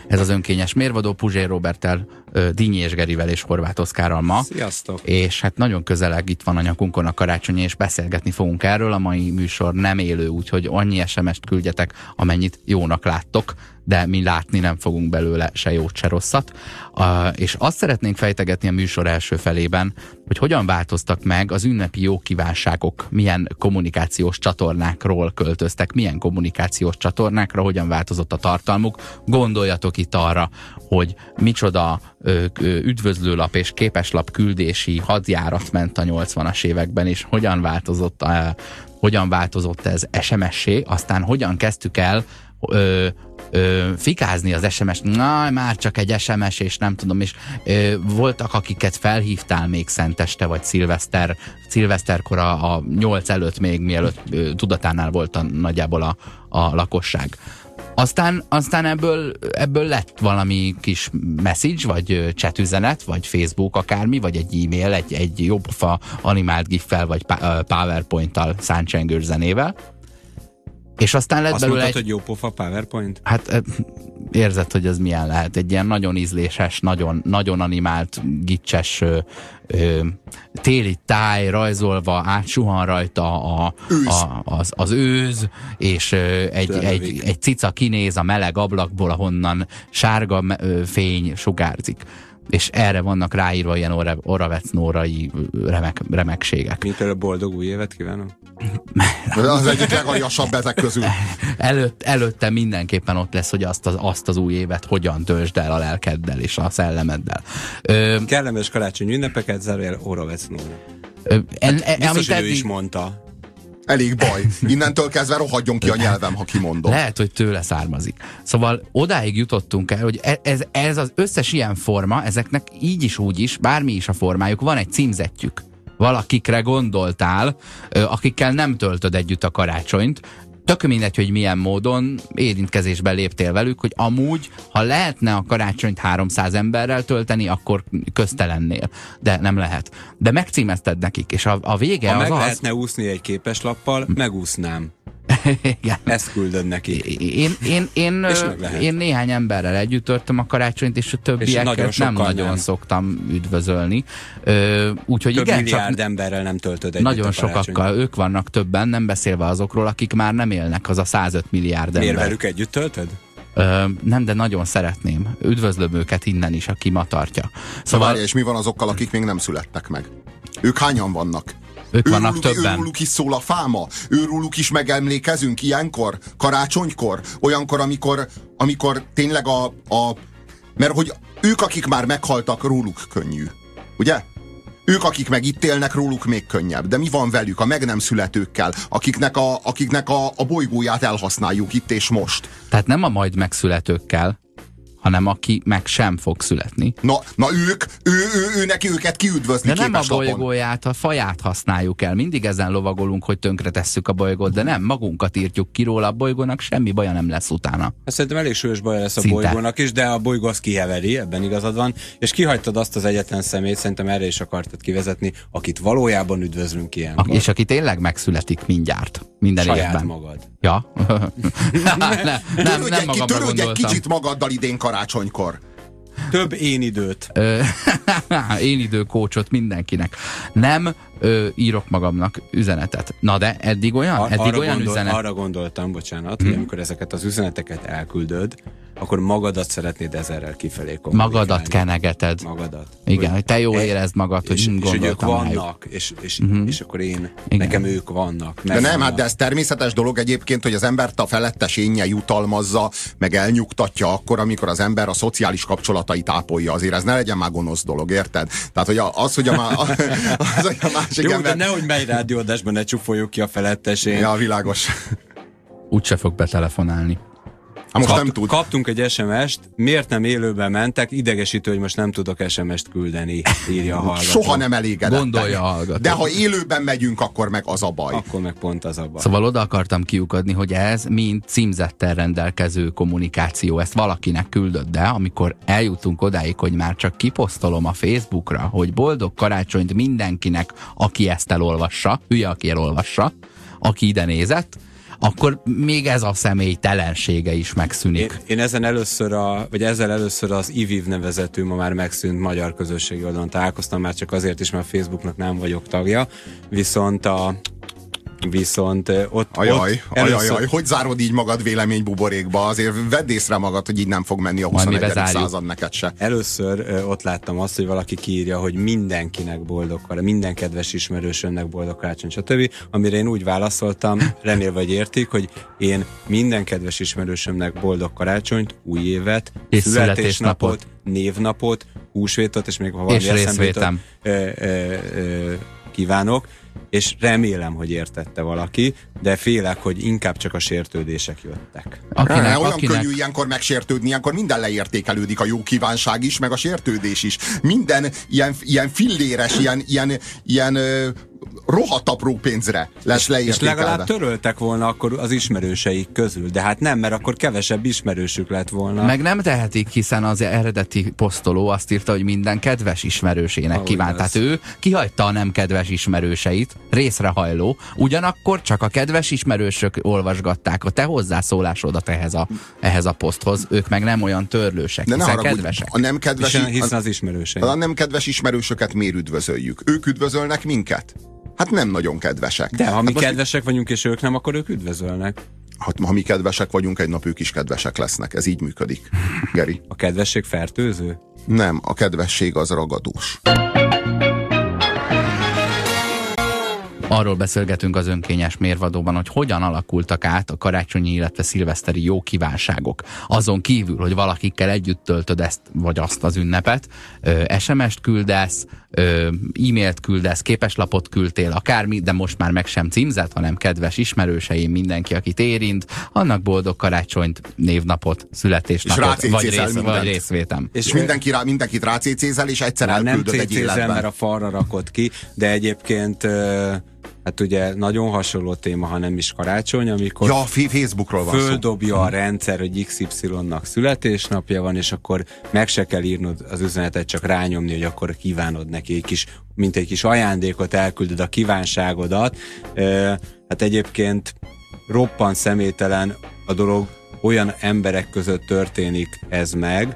Ez az önkényes mérvadó Puzsér Roberttel, Dínyi és Gerivel és Horváth Oszkárral ma. Sziasztok! És hát nagyon közeleg itt van a nyakunkon a karácsony, és beszélgetni fogunk erről. A mai műsor nem élő, úgyhogy annyi SMS-t küldjetek, amennyit jónak láttok, de mi látni nem fogunk belőle se jót, se rosszat. És azt szeretnénk fejtegetni a műsor első felében, hogy hogyan változtak meg az ünnepi jókívánságok, milyen kommunikációs csatornákról költöztek, milyen kommunikációs csatornákra, hogyan változott a tartalmuk. Gondoljatok itt arra, hogy micsoda üdvözlőlap és képeslap küldési hadjárat ment a 80-as években, és hogyan változott ez SMS-é, aztán hogyan kezdtük el fikázni az SMS-t, na, már csak egy SMS, és nem tudom, és voltak, akiket felhívtál még szenteste, vagy szilveszterkor a 8 előtt, még mielőtt tudatánál volt nagyjából a lakosság. Aztán ebből lett valami kis message, vagy chatüzenet, vagy Facebook akármi, vagy egy e-mail, egy jópofa animált giffel, vagy PowerPoint-tal, száncsengős zenével. És aztán lett belőle mondtad, hogy jópofa PowerPoint? Hát érzed, hogy ez milyen lehet. Egy ilyen nagyon ízléses, nagyon animált, gicses téli táj rajzolva, átsuhan rajta az őz, és egy cica kinéz a meleg ablakból, ahonnan sárga fény sugárzik. És erre vannak ráírva ilyen oravecnórai remekségek. Mint a boldog új évet kívánom? Az egyik legaljasabb ezek közül. Előtte mindenképpen ott lesz, hogy azt az új évet hogyan töltsd el a lelkeddel és a szellemeddel. Kellemes karácsony ünnepeket, zárójel oravecnóra. Biztos, hogy ő is mondta. Elég baj. Innentől kezdve rohadjon ki a nyelvem, ha kimondom. Lehet, hogy tőle származik. Szóval odáig jutottunk el, hogy ez az összes ilyen forma, ezeknek így is úgy is, bármi is a formájuk, van egy címzetjük. Valakikre gondoltál, akikkel nem töltöd együtt a karácsonyt, tök mindegy, hogy milyen módon érintkezésbe léptél velük, hogy amúgy, ha lehetne a karácsonyt 300 emberrel tölteni, akkor köztelennél. De nem lehet. De megcímezted nekik, és a vége ha az meg lehetne úszni egy képeslappal, megúsznám. Igen. Ezt küldöd neki. Én néhány emberrel együtt töltöm a karácsonyt, és a többieket nem nagyon szoktam üdvözölni. Úgyhogy több igen, milliárd csak emberrel nem töltöd együtt nagyon sokakkal, ők vannak többen, nem beszélve azokról, akik már nem élnek, az a 105 milliárd ember. Miért velük együtt töltöd? Nem, de nagyon szeretném. Üdvözlöm őket innen is, aki ma tartja. Szóval, és mi van azokkal, akik még nem születtek meg? Ők hányan vannak? Ők vannak többen. Őróluk is szól a fáma? Őróluk is megemlékezünk ilyenkor? Karácsonykor? Olyankor, amikor tényleg mert hogy ők, akik már meghaltak, róluk könnyű. Ugye? Ők, akik meg itt élnek, róluk még könnyebb. De mi van velük, a meg nem születőkkel, akiknek a bolygóját elhasználjuk itt és most? Tehát nem a majd megszületőkkel, hanem aki meg sem fog születni. Na neki őket kiüdvözni. De nem a bolygóját, a faját használjuk el. Mindig ezen lovagolunk, hogy tönkretesszük a bolygót, de nem, magunkat írtjuk ki róla, a bolygónak semmi baja nem lesz utána. Szerintem elég súlyos baja lesz a bolygónak is, de a bolygó azt kiheveri, ebben igazad van, és kihagytad azt az egyetlen szemét, szerintem erre is akartad kivezetni, akit valójában üdvözlünk ilyenkor. És aki tényleg megszületik mindjárt. Minden saját évben. magad. Ja. nem magamra törődj egy kicsit magaddal idén karácsonykor. Több én időt. Én időkócsot mindenkinek. Nem írok magamnak üzenetet. Na de eddig olyan üzenet. Arra gondoltam, bocsánat, hogy amikor ezeket az üzeneteket elküldöd, akkor magadat szeretnéd ezerrel kifelé kommunikálni. Magadat kenegeted. Magadat. Igen, hogy te jól érezd magad, hogy hogy ők vannak, és akkor nekem ők vannak. De nem, hát de ez természetes dolog egyébként, hogy az embert a felettes énje jutalmazza, meg elnyugtatja akkor, amikor az ember a szociális kapcsolatait ápolja. Azért ez ne legyen már gonosz dolog, érted? Tehát, hogy hogy a másik jó, ember... de nehogy mely rádióadásban ne csúfoljuk ki a felettesén. Ja, világos. Úgyse fog betelefonálni. Kaptunk egy SMS-t, miért nem élőben mentek, idegesítő, hogy most nem tudok SMS-t küldeni, írja a hallgató. Soha nem elégedett. Gondolja a hallgató. De ha élőben megyünk, akkor meg az a baj. Akkor meg pont az a baj. Szóval oda akartam kiukadni, hogy ez mind címzettel rendelkező kommunikáció, ezt valakinek küldött, de amikor eljutunk odáig, hogy már csak kiposztolom a Facebookra, hogy boldog karácsonyt mindenkinek, aki ezt elolvassa, hülye, aki elolvassa, aki ide nézett, akkor még ez a személytelensége is megszűnik. Én ezzel először az IVIV nevezetű, ma már megszűnt magyar közösségi oldalon találkoztam, már csak azért is, mert a Facebooknak nem vagyok tagja, viszont ott Ajaj, hogy zárod így magad véleménybuborékba? Azért vedd észre magad, hogy így nem fog menni a 21. század neked se. Először ott láttam azt, hogy valaki kiírja, hogy mindenkinek boldog karácsony, minden kedves ismerősömnek boldog karácsony, stb. Amire én úgy válaszoltam, remélve, hogy értik, hogy én minden kedves ismerősömnek boldog karácsonyt, új évet, születésnapot, névnapot, húsvétot, és még ha valami eszembe jutott, kívánok, és remélem, hogy értette valaki, de félek, hogy inkább csak a sértődések jöttek. Olyan könnyű ilyenkor megsértődni, ilyenkor minden leértékelődik, a jó kívánság is, meg a sértődés is. Minden ilyen filléres, ilyen rohadt apró pénzre lesz leértékelve. És legalább töröltek volna akkor az ismerőseik közül, de hát nem, mert akkor kevesebb ismerősük lett volna. Meg nem tehetik, hiszen az eredeti posztoló azt írta, hogy minden kedves ismerősének kívánt. Tehát ő kihagyta a nem kedves ismerőseit, részrehajló, ugyanakkor csak a kedves ismerősök olvasgatták a te hozzászólásodat ehhez a poszthoz, ők meg nem olyan törlősek, de hiszen kedvesek. Hiszen az ismerőseik. A nem kedves ismerősöket miért üdvözöljük? Ők üdvözölnek minket? Hát nem nagyon kedvesek. De ha mi kedvesek vagyunk, és ők nem, akkor ők üdvözölnek. Hát ha mi kedvesek vagyunk, egy nap ők is kedvesek lesznek. Ez így működik, Geri. A kedvesség fertőző? Nem, a kedvesség az ragadós. Arról beszélgetünk az önkényes mérvadóban, hogy hogyan alakultak át a karácsonyi, illetve szilveszteri jó kívánságok. Azon kívül, hogy valakikkel együtt töltöd ezt vagy azt az ünnepet, SMS-t küldesz, e-mailt küldesz, képeslapot küldtél, akármi, de most már meg sem címzett, hanem kedves ismerőseim, mindenki, akit érint, annak boldog karácsonyt, névnapot, születésnapot, vagy részvétem. És mindenkit rácécézel, és egyszer elküldöd egy életben. Mert a falra rakod ki, de egyébként hát ugye nagyon hasonló téma, ha nem is karácsony, amikor Facebookról van földobja a rendszer, hogy XY-nak születésnapja van, és akkor meg se kell írnod az üzenetet, csak rányomni, hogy akkor kívánod neki mint egy kis ajándékot, elküldöd a kívánságodat. Hát egyébként roppant személytelen a dolog, olyan emberek között történik ez meg,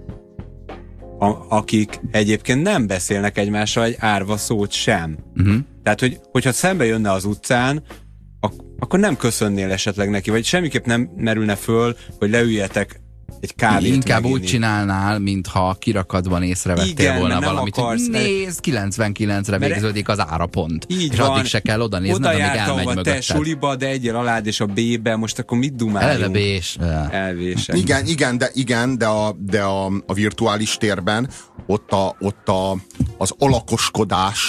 akik egyébként nem beszélnek egymással egy árva szót sem. Tehát, hogyha szembe jönne az utcán, akkor nem köszönnél esetleg neki, vagy semmiképp nem merülne föl, hogy leüljetek egy kávét inkább meginni. úgy csinálnál, mintha kirakatban észrevettél volna valamit, hogy nézd, 99-re végződik az árapont. Így és van. Addig se kell oda nézned, amíg elmegy mögötted. Te suliba, de egyél alád, és a B-be, most akkor mit dumáljunk? Eleve B-s. Elvések. Igen, de a virtuális térben ott az alakoskodás,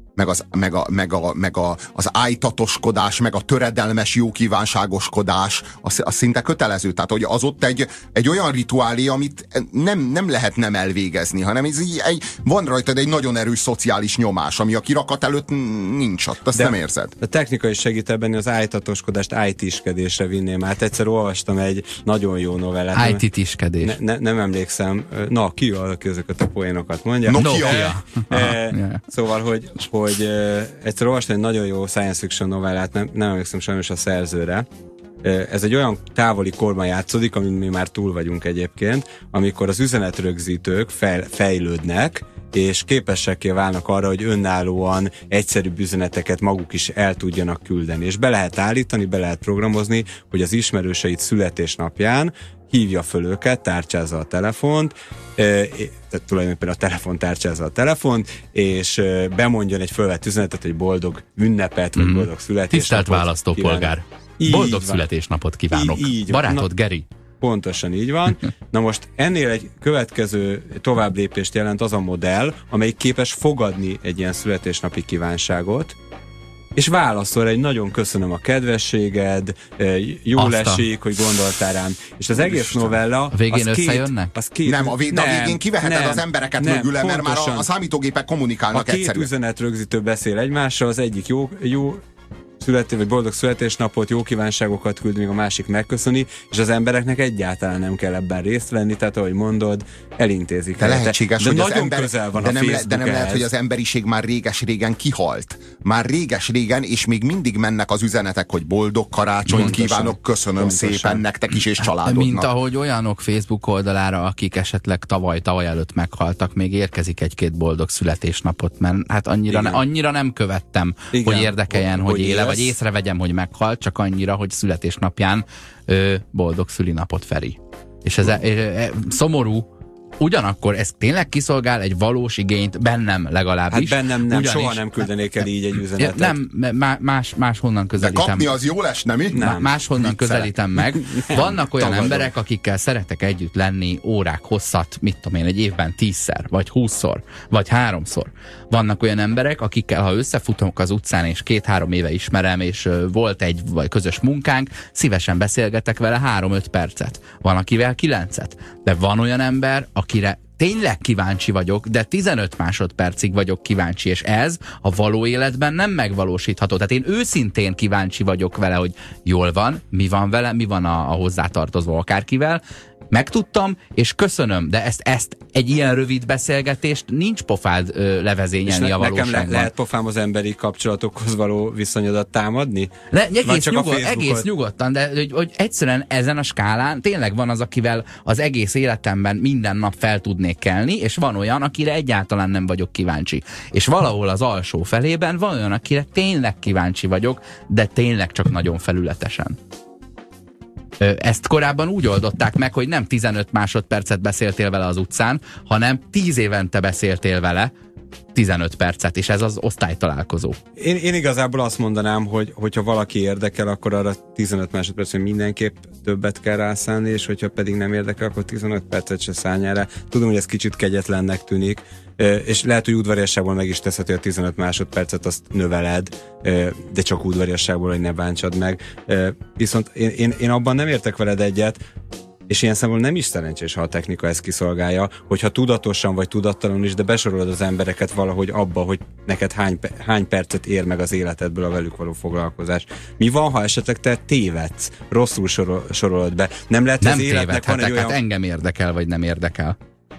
meg az ájtatoskodás, meg a töredelmes jókívánságoskodás, az szinte kötelező. Tehát, hogy az ott egy olyan rituálé, amit nem lehet nem elvégezni, hanem van rajtad egy nagyon erős szociális nyomás, ami a kirakat előtt nincs ott, azt nem érzed. A technika is segít ebben, az ájtatoskodást IT-skedésre vinném át. Egyszer olvastam egy nagyon jó novellát. IT-tiskedés. Nem emlékszem. Na, ki ezeket a poénokat mondja? Nokia. Szóval, hogy egyszer olvastam egy nagyon jó science fiction novellát, nem emlékszem sajnos a szerzőre. Ez egy olyan távoli korban játszódik, amin mi már túl vagyunk egyébként, amikor az üzenetrögzítők fejlődnek, és képesek válnak arra, hogy önállóan egyszerűbb üzeneteket maguk is el tudjanak küldeni. És be lehet állítani, be lehet programozni, hogy az ismerőseid születésnapján hívja föl őket, tárcsázza a telefont, tehát tulajdonképpen a telefon tárcsázza a telefont, és bemondjon egy fölvett üzenetet, hogy boldog ünnepet, vagy boldog születésnapot. Tisztelt választópolgár! Boldog születésnapot kívánok! Barátod Geri! Pontosan így van. Na most ennél egy következő továbblépést jelent az a modell, amelyik képes fogadni egy ilyen születésnapi kívánságot, és válaszol egy nagyon köszönöm a kedvességed, jól esik, hogy gondoltál rám. És az egész novella... A végén összejönnek? Nem, a végén kiveheted az embereket mögüle, mert már a számítógépek kommunikálnak egyszerűen. A két üzenetrögzítő beszél egymással, az egyik jó vagy boldog születésnapot, jó kívánságokat küld, még a másik megköszöni, és az embereknek egyáltalán nem kell ebben részt venni, tehát ahogy mondod, elintézik. De lehetséges, de hogy nagyon az ember, közel van de a nem, Facebook de nem lehet, ehhez. hogy az emberiség már réges-régen kihalt. Már réges-régen, és még mindig mennek az üzenetek, hogy boldog karácsonyt Pontosan. kívánok, köszönöm Pontosan. szépen nektek is, és családodnak. Mint ahogy olyanok Facebook oldalára, akik esetleg tavaly előtt meghaltak, még érkezik egy-két boldog születésnapot, mert hát annyira nem követtem, Igen. hogy érdekeljen, hogy éle, élsz. vagy észrevegyem, hogy meghalt, csak annyira, hogy születésnapján boldog szülinapot Feri. És ez szomorú, ugyanakkor ez tényleg kiszolgál egy valós igényt, bennem legalábbis. Hát bennem nem, ugyanis, soha nem küldenék el így egy üzenetet. Nem, máshonnan De közelítem. kapni az jó lesz, mi? Nem. Máshonnan közelítem meg. Vannak olyan tagadom. emberek, akikkel szeretek együtt lenni órák hosszat, mit tudom én, egy évben 10-szer, vagy 20-szor, vagy 3-szor. Vannak olyan emberek, akikkel, ha összefutunk az utcán, és 2-3 éve ismerem, és volt egy vagy közös munkánk, szívesen beszélgetek vele 3-5 percet. Van, akivel 9-et. De van olyan ember, akire tényleg kíváncsi vagyok, de 15 másodpercig vagyok kíváncsi, és ez a való életben nem megvalósítható. Tehát én őszintén kíváncsi vagyok vele, hogy jól van, mi van vele, mi van a hozzátartozó akárkivel. Megtudtam, és köszönöm, de ezt egy ilyen rövid beszélgetést nincs pofád levezényelni a valóságban. Nekem lehet pofám az emberi kapcsolatokhoz való viszonyodat támadni? Egész nyugodtan, de hogy egyszerűen ezen a skálán tényleg van az, akivel az egész életemben minden nap fel tudnék kelni, és van olyan, akire egyáltalán nem vagyok kíváncsi. És valahol az alsó felében van olyan, akire tényleg kíváncsi vagyok, de tényleg csak nagyon felületesen. Ezt korábban úgy oldották meg, hogy nem 15 másodpercet beszéltél vele az utcán, hanem 10 évente beszéltél vele 15 percet, és ez az osztálytalálkozó. Én igazából azt mondanám, hogy hogyha valaki érdekel, akkor arra 15 másodpercen mindenképp többet kell rászánni, és hogyha pedig nem érdekel, akkor 15 percet se szánjál rá. Tudom, hogy ez kicsit kegyetlennek tűnik, és lehet, hogy udvariasságból meg is teszed, hogy a 15 másodpercet azt növeled, de csak udvariasságból, hogy ne bántsad meg. Viszont én abban nem értek veled egyet, és ilyen szempontból nem is szerencsés, ha a technika ezt kiszolgálja, hogyha tudatosan vagy tudattalanul is, de besorolod az embereket valahogy abba, hogy neked hány percet ér meg az életedből a velük való foglalkozás. Mi van, ha esetleg te tévedsz, rosszul sorolod be? Nem lehet, nem az életnek van egy olyan... hát engem érdekel, vagy nem érdekel.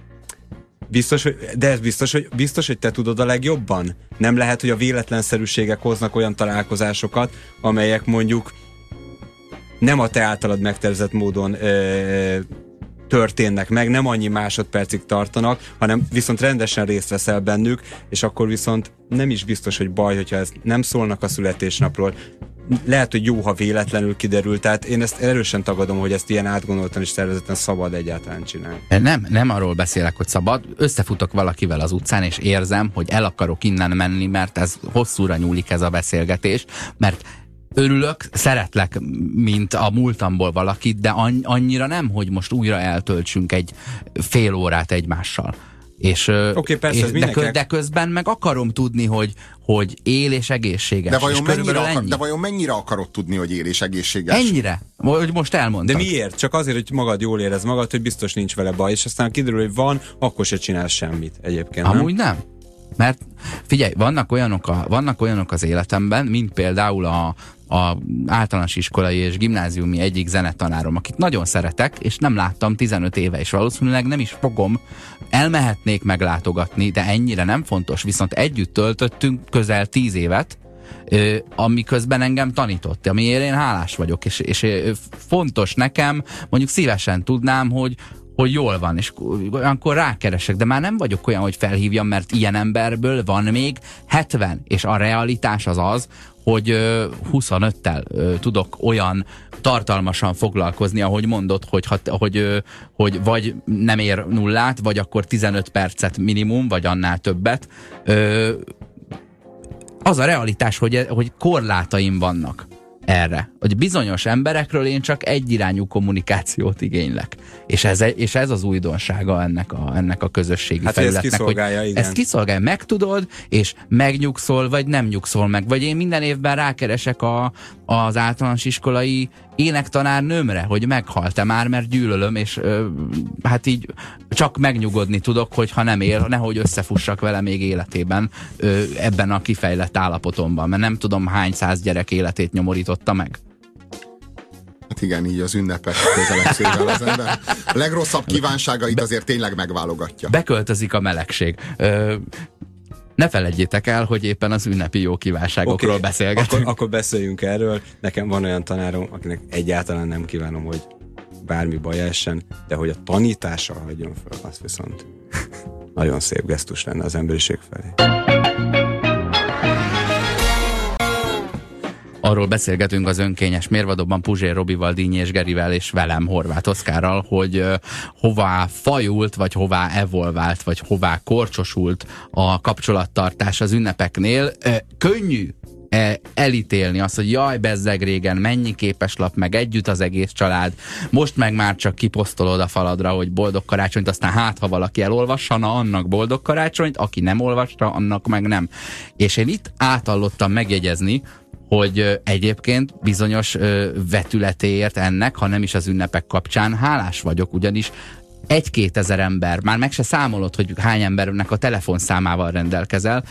Biztos, hogy te tudod a legjobban? Nem lehet, hogy a véletlenszerűségek hoznak olyan találkozásokat, amelyek mondjuk nem a te általad megtervezett módon történnek meg, nem annyi másodpercig tartanak, hanem viszont rendesen részt veszel bennük, és akkor viszont nem is biztos, hogy baj, hogyha ezt nem szólnak a születésnapról. Lehet, hogy jó, ha véletlenül kiderül, tehát én ezt erősen tagadom, hogy ezt ilyen átgondoltan és szervezetten szabad egyáltalán csinálni. Nem arról beszélek, hogy szabad. Összefutok valakivel az utcán, és érzem, hogy el akarok innen menni, mert ez hosszúra nyúlik ez a beszélgetés, mert örülök, szeretlek, mint a múltamból valakit, de annyira nem, hogy most újra eltöltsünk egy fél órát egymással. És, persze, de közben meg akarom tudni, hogy él és egészséges. De vajon mennyire akarod tudni, hogy él és egészséges? Ennyire? Hogy most elmondtad. De miért? Csak azért, hogy magad jól érez magad, hogy biztos nincs vele baj, és aztán kiderül, hogy van, akkor se csinálsz semmit egyébként. Amúgy nem. Mert figyelj, vannak olyanok az életemben, mint például a általános iskolai és gimnáziumi egyik zenetanárom, akit nagyon szeretek, és nem láttam 15 éve, és valószínűleg nem is fogom. Elmehetnék meglátogatni, de ennyire nem fontos, viszont együtt töltöttünk közel 10 évet, amiközben engem tanított, amiért én hálás vagyok, és fontos nekem, mondjuk szívesen tudnám, hogy jól van, és olyankor rákeresek, de már nem vagyok olyan, hogy felhívjam, mert ilyen emberből van még 70, és a realitás az, hogy 25-tel tudok olyan tartalmasan foglalkozni, ahogy mondod, hogy vagy nem ér nullát, vagy akkor 15 percet minimum, vagy annál többet. Az a realitás, hogy korlátaim vannak erre. Hogy bizonyos emberekről én csak egyirányú kommunikációt igénylek. És ez az újdonsága ennek a közösségi felületnek. Ezt kiszolgálja, igen. Ezt kiszolgálja, megtudod, és megnyugszol, vagy nem nyugszol meg. Vagy én minden évben rákeresek az általános iskolai énektanárnőmre, hogy meghalt-e már, mert gyűlölöm, és hát így csak megnyugodni tudok, hogy ha nem él, nehogy összefussak vele még életében ebben a kifejlett állapotomban, mert nem tudom hány száz gyerek életét nyomorította meg. Hát igen, így az ünnepek közelegszével az ember. A legrosszabb kívánságait azért tényleg megválogatja. Beköltözik a melegség. Ne feledjétek el, hogy éppen az ünnepi jó kívánságokról beszélgetünk. Akkor beszéljünk erről. Nekem van olyan tanárom, akinek egyáltalán nem kívánom, hogy bármi baj essen, de hogy a tanítással hagyjon fel, az viszont nagyon szép gesztus lenne az emberiség felé. Arról beszélgetünk az önkényes mérvadóban Puzsér Robival, Dínyi és Gerivel és velem, Horváth Oszkárral, hogy hová fajult, vagy hová evolvált, vagy hová korcsosult a kapcsolattartás az ünnepeknél. Könnyű elítélni azt, hogy jaj, bezzeg régen, mennyi képeslap, meg együtt az egész család, most meg már csak kiposztolod a faladra, hogy boldog karácsonyt, aztán hát, ha valaki elolvassa, na annak boldog karácsonyt, aki nem olvasta, annak meg nem. És én itt átallottam megjegyezni, hogy egyébként bizonyos vetületéért ennek, ha nem is az ünnepek kapcsán hálás vagyok, ugyanis 1-2 ezer ember, már meg se számolod, hogy hány embernek a telefonszámával rendelkezel,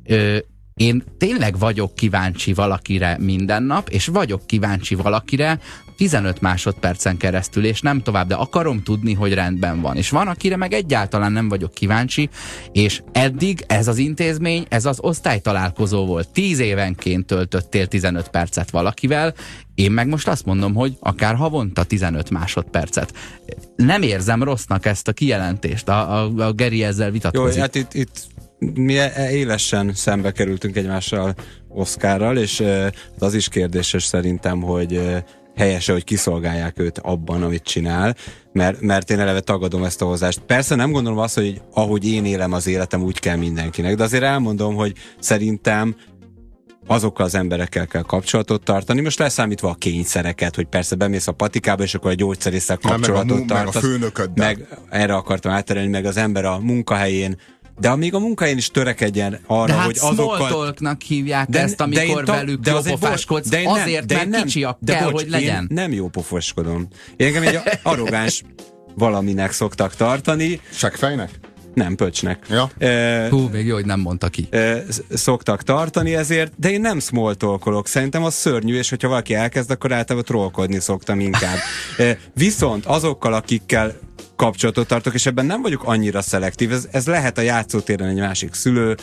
én tényleg vagyok kíváncsi valakire minden nap, és vagyok kíváncsi valakire 15 másodpercen keresztül, és nem tovább, de akarom tudni, hogy rendben van. És van, akire meg egyáltalán nem vagyok kíváncsi, és eddig ez az intézmény, ez az osztálytalálkozó volt. 10 évenként töltöttél 15 percet valakivel, én meg most azt mondom, hogy akár havonta 15 másodpercet. Nem érzem rossznak ezt a kijelentést. A Geri ezzel vitatkozik. Jó, hát itt mi élesen szembe kerültünk egymással Oszkárral, és az is kérdéses szerintem, hogy helyese, hogy kiszolgálják őt abban, amit csinál, mert én eleve tagadom ezt a hozzást. Persze nem gondolom azt, hogy ahogy én élem az életem, úgy kell mindenkinek, de azért elmondom, hogy szerintem azokkal az emberekkel kell kapcsolatot tartani. Most leszámítva a kényszereket, hogy persze bemész a patikába, és akkor a gyógyszerésszel kapcsolatot tartasz. Meg a főnököddel. Meg erre akartam átterelni, meg az ember a munkahelyén. De amíg a munkahelyen is törekedjen arra, de hát hogy azokkal... small talknak hívják ezt, amikor velük jópofáskodsz, azért, mert kicsiak kell, hogy legyen. Én nem jópofáskodom. Én engem egy arrogáns valaminek szoktak tartani. Seggfejnek? Nem, pöcsnek. Ja. Hú, még jó, hogy nem mondta ki. Szoktak tartani ezért, de én nem small talkolok. Szerintem az szörnyű, és hogyha valaki elkezd, akkor általában trollkodni szoktam inkább. Viszont azokkal, akikkel kapcsolatot tartok, és ebben nem vagyok annyira szelektív. Ez lehet a játszótéren egy másik szülő,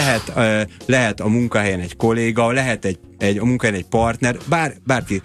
lehet a munkahelyen egy kolléga, lehet a munkahelyen egy partner, bárki.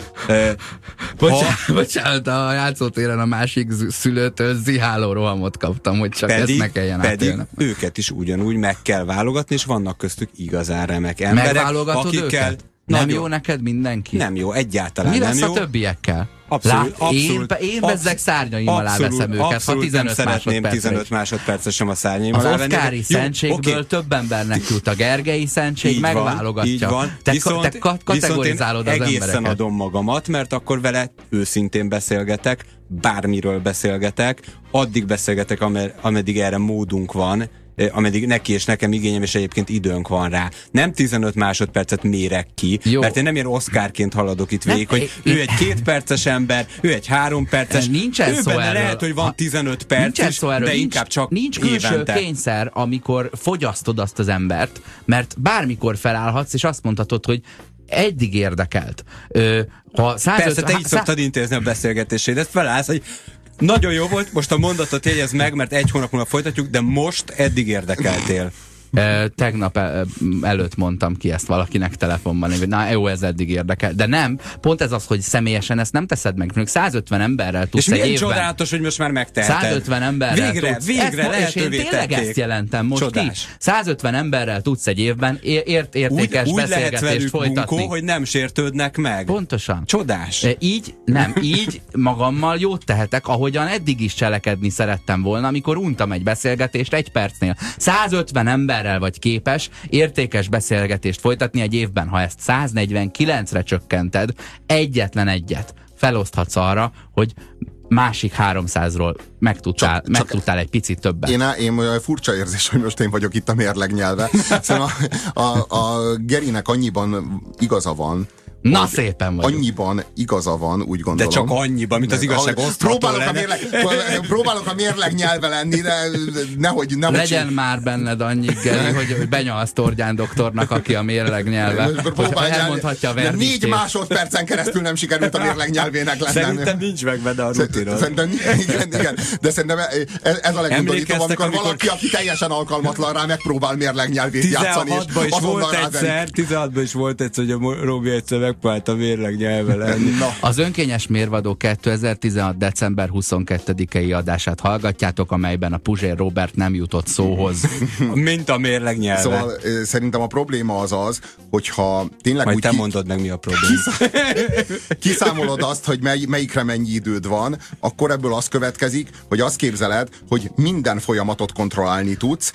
Bocsánat, a játszótéren a másik szülőtől ziháló rohamot kaptam, hogy csak ezt ne kelljen átélnem. Pedig őket is ugyanúgy meg kell válogatni, és vannak köztük igazán remek emberek. Megválogatod akikkel őket? Nem jó neked mindenki? Nem jó, egyáltalán mi nem lesz jó. A többiekkel? Abszolút. Én bezzeg szárnyaim alá veszem őket, ha 15 másodpercre. 15 másodpercre sem a szárnyaim alá venni. Az Oszkári szentségből több embernek jut, a Gergely szentség megválogatja. Így van. Te kategorizálod az embereket. Egészen adom magamat, mert akkor vele őszintén beszélgetek, bármiről beszélgetek, addig beszélgetek, ameddig erre módunk van, ameddig neki és nekem igényem, és egyébként időnk van rá. Nem 15 másodpercet mérek ki, jó. Mert én nem ilyen Oszkárként haladok itt végig, hogy ő egy 2 perces ember, ő egy 3 perces, nincsen ő szó benne erről. Lehet, hogy van 15 perc is, de inkább csak nincs külső évente. kényszer, amikor fogyasztod azt az embert, mert bármikor felállhatsz, és azt mondhatod, hogy eddig érdekelt. Persze, te így szoktad intézni a beszélgetésédet, felállsz, hogy nagyon jó volt, most a mondatot jegyez meg, mert 1 hónap múlva folytatjuk, de most eddig érdekeltél. Tegnap előtt mondtam ki ezt valakinek telefonban, hogy na jó, ez eddig érdekel. De nem, pont ez az, hogy személyesen ezt nem teszed meg. Mondjuk 150 emberrel tudsz egy évben. És milyen csodálatos, hogy most már megteheted. 150 emberrel tudsz. Végre lehetővé és én tényleg ezt jelentem most Csodás. ki. 150 emberrel tudsz egy évben értékes beszélgetést folytatni. Bunkó, hogy nem sértődnek meg. Pontosan. Csodás. Így magammal jót tehetek, ahogyan eddig is cselekedni szerettem volna, amikor untam egy beszélgetést 1 percnél. 150 emberrel vagy képes értékes beszélgetést folytatni egy évben. Ha ezt 149-re csökkented, egyetlen egyet feloszthatsz arra, hogy másik 300-ról megtudtál egy picit többet. Én furcsa érzés, hogy most én vagyok itt a mérleg nyelve. Szóval a Gerinek annyiban igaza van, Na szépen vagyok. Annyiban igaza van, úgy gondolom. De csak annyiban, mint az igazság osztható lenne. Próbálok a mérleg nyelve lenni, de nehogy legyen már benned annyi, Geri, hogy benyalsz Tordján doktornak, aki a mérleg nyelve. Hogyha elmondhatja a verdictét. 4 másodpercen keresztül nem sikerült a mérleg nyelvének lennem. Szerintem nincs meg benne a rutinod. Szerintem igen. De szerintem ez a legundorítóbb, amikor valaki, aki teljesen alkalmatlan rá, megpróbál mérleg nyelvét játszani. 16-ban is volt egyszer, hogy a Robi egyszer megpróbált a mérleg nyelve lenni. Az Önkényes Mérvadó 2016. december 22-i adását hallgatjátok, amelyben a Puzsér Robert nem jutott szóhoz. Mint a mérleg nyelve. Szóval szerintem a probléma az, hogyha tényleg majd úgy te mondod meg, mi a probléma. Kiszámolod azt, hogy melyikre mennyi időd van, akkor ebből az következik, hogy azt képzeled, hogy minden folyamatot kontrollálni tudsz,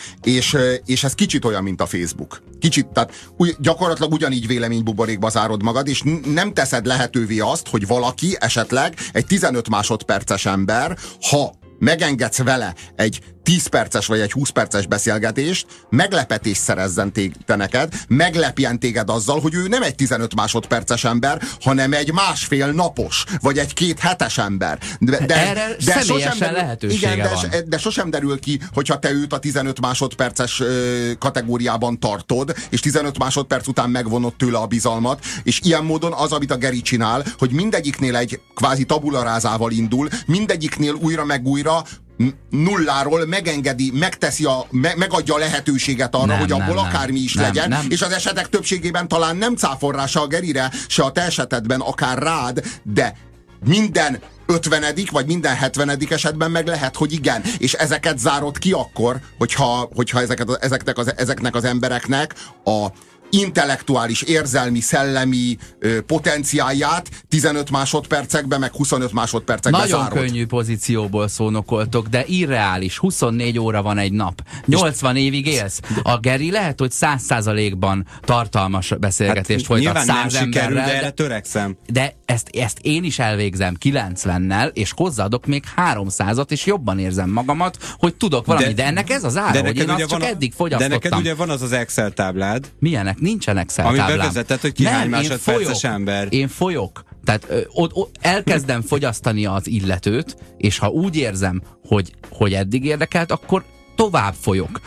és ez kicsit olyan, mint a Facebook. Kicsit, tehát gyakorlatilag ugyanígy véleménybuborékba zárod magad, és nem teszed lehetővé azt, hogy valaki esetleg egy 15 másodperces ember, ha megengedsz vele egy 10 perces vagy egy 20 perces beszélgetést, meglepetést szerezzen te neked, meglepjen téged azzal, hogy ő nem egy 15 másodperces ember, hanem egy másfél napos, vagy egy 2 hetes ember. Erre személyesen lehetősége van. De sosem derül ki, hogyha te őt a 15 másodperces kategóriában tartod, és 15 másodperc után megvonod tőle a bizalmat, és ilyen módon az, amit a Geri csinál, hogy mindegyiknél egy kvázi tabularázával indul, mindegyiknél újra meg újra nulláról megengedi, megadja a lehetőséget arra, hogy abból akármi is legyen, és az esetek többségében talán nem cáfol rá se a Gerire, se a te esetedben, akár rád, de minden 50. vagy minden 70. esetben meg lehet, hogy igen. És ezeket zárod ki akkor, hogyha ezeknek az embereknek a intellektuális, érzelmi, szellemi potenciálját 15 másodpercekben, meg 25 másodpercekben nagyon zárod. Könnyű pozícióból szónokoltok, de irreális. 24 óra van egy nap. 80 évig élsz. A Geri lehet, hogy 100%-ban tartalmas beszélgetést folytat 100 emberrel. Nyilván nem sikerül, de erre törekszem. De ezt én is elvégzem 90-nel, és hozzáadok még 300-at, és jobban érzem magamat, hogy tudok valamit. De ennek ez az ára, hogy én azt csak eddig fogyasztottam. De neked ugye van az Excel táblád. Milyenek? Nincsen Excel táblám. Ami bevezetett, hogy ki hány másodperces ember. Én folyok. Tehát elkezdem fogyasztani az illetőt, és ha úgy érzem, hogy eddig érdekelt, akkor tovább folyok.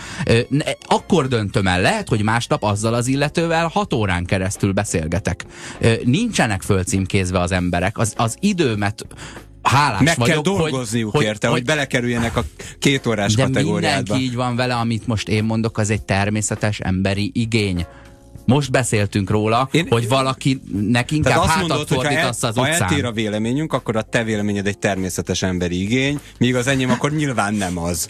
Akkor döntöm el, lehet, hogy másnap azzal az illetővel 6 órán keresztül beszélgetek. Nincsenek fölcímkézve az emberek. Az időmet hálás meg vagyok, kell dolgozniuk érte, hogy belekerüljenek a 2 órás kategóriádba. De mindenki így van vele, amit most én mondok, az egy természetes emberi igény. Most beszéltünk róla, hogy valakinek inkább hátat fordítasz az utcán. Ha eltér a véleményünk, akkor a te véleményed egy természetes emberi igény, míg az enyém akkor nyilván nem az.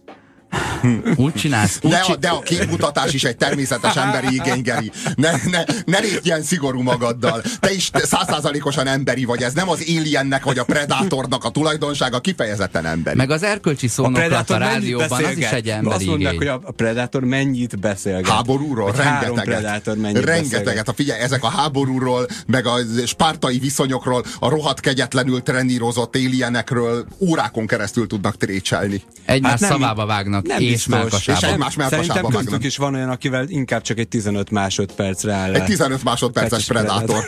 Úgy csinálsz. De a képmutatás is egy természetes emberi igény, Geri. Ne légy ilyen szigorú magaddal. Te is 100%-osan emberi vagy. Ez nem az Aliennek vagy a Predatornak a tulajdonsága, kifejezetten emberi. Meg az erkölcsi szónoklat a rádióban, az is egy emberi igény. Azt mondják, hogy a Predator mennyit beszélget. Háborúról? Rengeteget. Figyelj, ezek a háborúról, meg a spártai viszonyokról, a rohadt kegyetlenül trenírozott alienekről órákon keresztül tudnak trécselni. Egymás szavába vágnak. És szerintem köztük is van olyan, akivel inkább csak egy 15 másodpercre áll. Egy 15 másodperces Predator.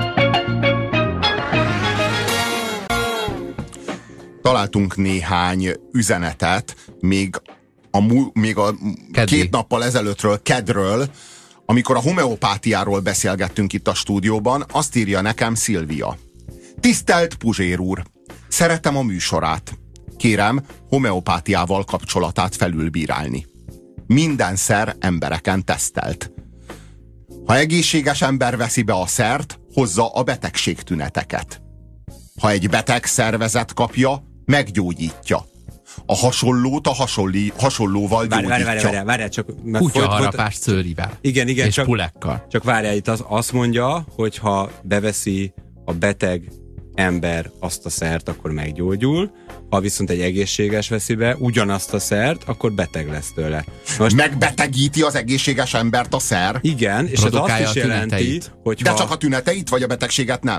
Találtunk néhány üzenetet még a 2 nappal ezelőttről, kedről, amikor a homeopátiáról beszélgettünk itt a stúdióban. Azt írja nekem Szilvia. Tisztelt Puzsér úr! Szeretem a műsorát. Kérem, homeopátiával kapcsolatát felülbírálni. Minden szer embereken tesztelt. Ha egészséges ember veszi be a szert, hozza a betegség tüneteket. Ha egy beteg szervezet kapja, meggyógyítja. A hasonlót a hasonlóval gyógyítja. Várjál, csak... Kutyaharapás szőrivel. Igen, és csak, pulekkal. Csak várjál, itt azt mondja, hogy ha beveszi a beteg ember azt a szert, akkor meggyógyul. Ha viszont egy egészséges veszi be ugyanazt a szert, akkor beteg lesz tőle. Most megbetegíti az egészséges embert a szer? Igen, és ez azt is jelenti, hogy de csak a tüneteit, vagy a betegséget nem?